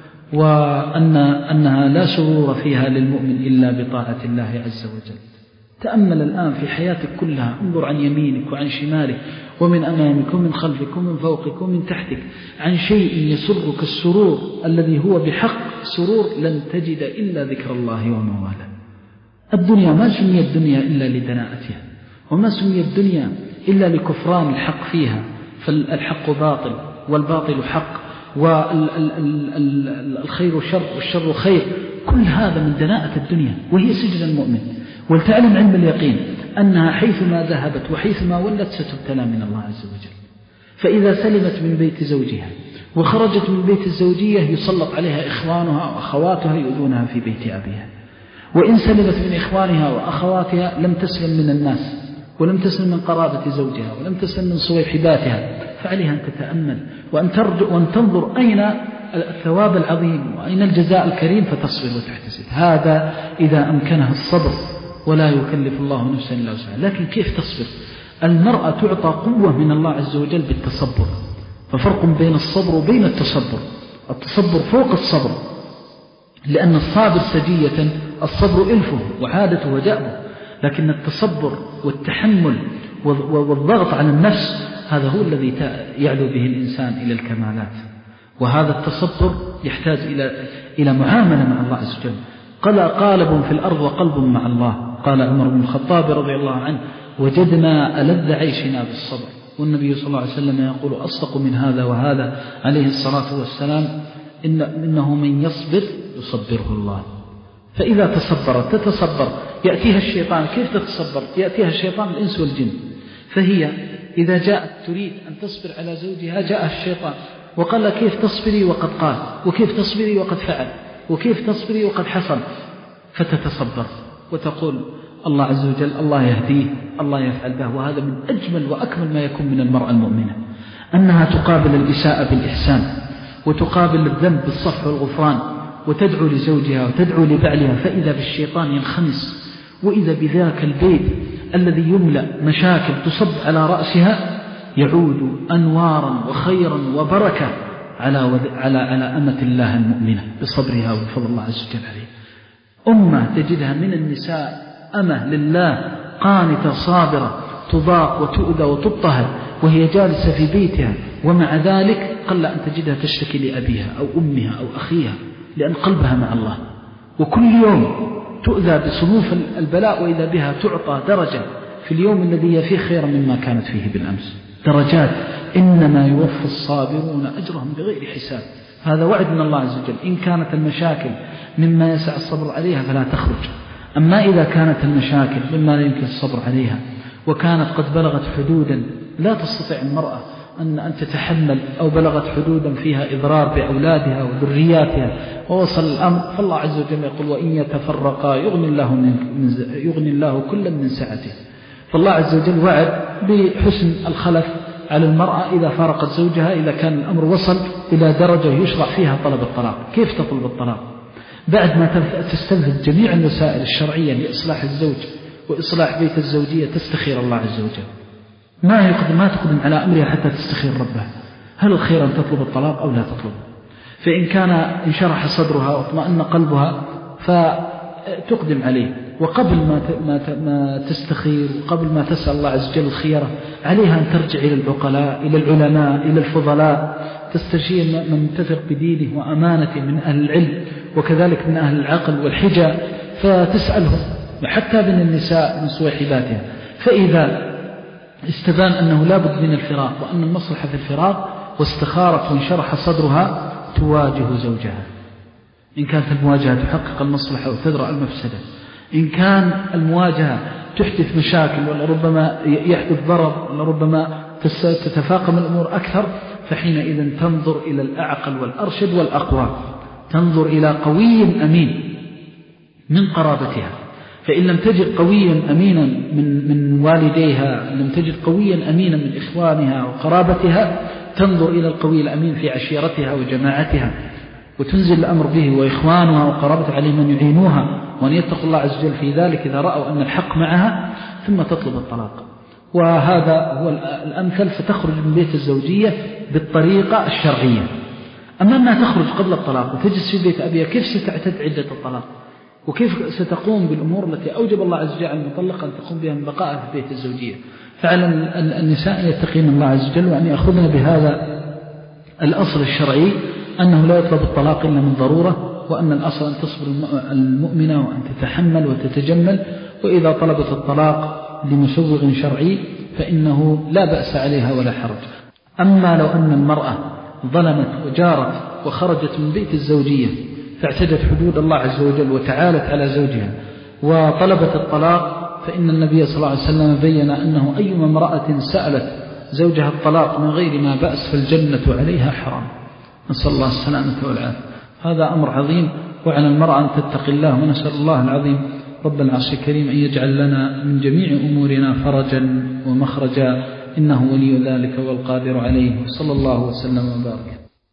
وأن أنها لا سرور فيها للمؤمن إلا بطاعة الله عز وجل. تأمل الآن في حياتك كلها، انظر عن يمينك وعن شمالك ومن أمامك ومن خلفك ومن فوقك ومن تحتك عن شيء يسرك السرور الذي هو بحق سرور، لن تجد إلا ذكر الله ومواله. الدنيا ما سميت الدنيا إلا لدناءتها، وما سميت الدنيا إلا لكفران الحق فيها، فالحق باطل والباطل حق، والخير شر والشر خير. كل هذا من دناءة الدنيا وهي سجن المؤمن. ولتعلم علم اليقين أنها حيثما ذهبت وحيثما ولت ستبتلى من الله عز وجل. فإذا سلمت من بيت زوجها وخرجت من بيت الزوجية يسلط عليها إخوانها وأخواتها يؤذونها في بيت أبيها. وإن سلمت من إخوانها وأخواتها لم تسلم من الناس ولم تسلم من قرابة زوجها ولم تسلم من صويحباتها، فعليها أن تتأمل وأن ترجع وأن تنظر أين الثواب العظيم وأين الجزاء الكريم فتصبر وتحتسب. هذا إذا أمكنها الصبر، ولا يكلف الله نفسا إلا وسعها. لكن كيف تصبر؟ المرأة تعطى قوة من الله عز وجل بالتصبر، ففرق بين الصبر وبين التصبر. التصبر فوق الصبر، لأن الصابر سجية الصبر إلفه وعادته ودأبه، لكن التصبر والتحمل والضغط على النفس هذا هو الذي يعلو به الإنسان إلى الكمالات. وهذا التصبر يحتاج إلى إلى معاملة مع الله عز وجل. قال قالب في الأرض وقلب مع الله. قال عمر بن الخطاب رضي الله عنه: وجدنا ألذ عيشنا بالصبر. والنبي صلى الله عليه وسلم يقول أصدق من هذا وهذا عليه الصلاة والسلام: إن إنه من يصبر يصبره الله. فإذا تصبرت تتصبر يأتيها الشيطان. كيف تتصبر؟ يأتيها الشيطان الإنس والجن. فهي إذا جاءت تريد أن تصبر على زوجها جاء الشيطان وقال: كيف تصبري وقد قال، وكيف تصبري وقد فعل، وكيف تصبري وقد حصل. فتتصبر وتقول: الله عز وجل الله يهديه، الله يفعل به. وهذا من أجمل وأكمل ما يكون من المرأة المؤمنة، أنها تقابل الإساءة بالإحسان، وتقابل الذنب بالصفح والغفران، وتدعو لزوجها وتدعو لبعلها. فإذا بالشيطان ينخمس، وإذا بذاك البيت الذي يملأ مشاكل تصب على رأسها يعود أنوارا وخيرا وبركة على على على أمة الله المؤمنة بصبرها وفضل الله عز وجل عليه. أمة تجدها من النساء أمة لله قانتة صابرة، تضاق وتؤذى وتضطهد وهي جالسة في بيتها، ومع ذلك قل أن تجدها تشتكي لأبيها أو أمها أو أخيها، لأن قلبها مع الله. وكل يوم تؤذى بصنوف البلاء، وإذا بها تعطى درجة في اليوم الذي هي فيه خيرا مما كانت فيه بالأمس. درجات. إنما يوفى الصابرون أجرهم بغير حساب. هذا وعد من الله عز وجل. إن كانت المشاكل مما يسع الصبر عليها فلا تخرج. أما إذا كانت المشاكل مما لا يمكن الصبر عليها وكانت قد بلغت حدودا لا تستطيع المرأة أن أن تتحمل، أو بلغت حدودا فيها إضرار بأولادها وذرياتها ووصل الأمر، فالله عز وجل يقول: وإن يتفرقا يغني الله من يغني الله كلا من سعته. فالله عز وجل وعد بحسن الخلف على المرأة إذا فارقت زوجها، إذا كان الأمر وصل إلى درجة يشرع فيها طلب الطلاق. كيف تطلب الطلاق؟ بعد ما تستنفذ جميع الوسائل الشرعية لإصلاح الزوج وإصلاح بيت الزوجية تستخير الله عز وجل. ما يقدم ما تقدم على أمرها حتى تستخير ربها، هل الخير أن تطلب الطلاق أو لا تطلب؟ فإن كان انشرح صدرها واطمأن قلبها فتقدم عليه، وقبل ما ما تستخير وقبل ما تسأل الله عز وجل الخيرة عليها أن ترجع إلى العقلاء، إلى العلماء، إلى الفضلاء، تستشير من تثق بدينه وأمانته من أهل العلم وكذلك من أهل العقل والحجة، فتسألهم، وحتى من النساء من صويحباتها. فإذا استبان أنه لا بد من الفراق وأن المصلحة في الفراق واستخارت وانشرح صدرها تواجه زوجها. إن كانت المواجهة تحقق المصلحة وتدرأ المفسدة، إن كان المواجهة تحدث مشاكل ولربما يحدث ضرر ولربما تتفاقم الأمور أكثر، فحينئذ تنظر إلى الأعقل والأرشد والأقوى، تنظر إلى قوي أمين من قرابتها. فإن لم تجد قويا أمينا من من والديها، لم تجد قويا أمينا من إخوانها وقرابتها، تنظر إلى القوي الأمين في عشيرتها وجماعتها، وتنزل الأمر به وإخوانها وقرابتها عليهم أن يعينوها وأن يتقوا الله عز وجل في ذلك إذا رأوا أن الحق معها، ثم تطلب الطلاق. وهذا هو الأمثل، فتخرج من بيت الزوجية بالطريقة الشرعية. أما أنها تخرج قبل الطلاق وتجلس في بيت أبيها، كيف ستعتد عدة الطلاق؟ وكيف ستقوم بالأمور التي أوجب الله عز وجل على المطلقة أن تقوم بها من بقائها في بيت الزوجية؟ فعلا النساء يتقين الله عز وجل وأن يأخذن بهذا الأصل الشرعي، أنه لا يطلب الطلاق إلا من ضرورة، وأن الأصل أن تصبر المؤمنة وأن تتحمل وتتجمل، وإذا طلبت الطلاق لمسوغ شرعي فإنه لا بأس عليها ولا حرج. أما لو أن المرأة ظلمت وجارت وخرجت من بيت الزوجية فاعتدت حدود الله عز وجل وتعالت على زوجها وطلبت الطلاق، فإن النبي صلى الله عليه وسلم بين أنه أيما امرأة سألت زوجها الطلاق من غير ما بأس فالجنة عليها حرام. نسأل الله السلامة والعافية. هذا أمر عظيم، وعلى المرأة أن تتقي الله، ونسأل الله العظيم رب العرش الكريم أن يجعل لنا من جميع أمورنا فرجا ومخرجا، إنه ولي ذلك والقادر عليه. صلى الله وسلم وبارك.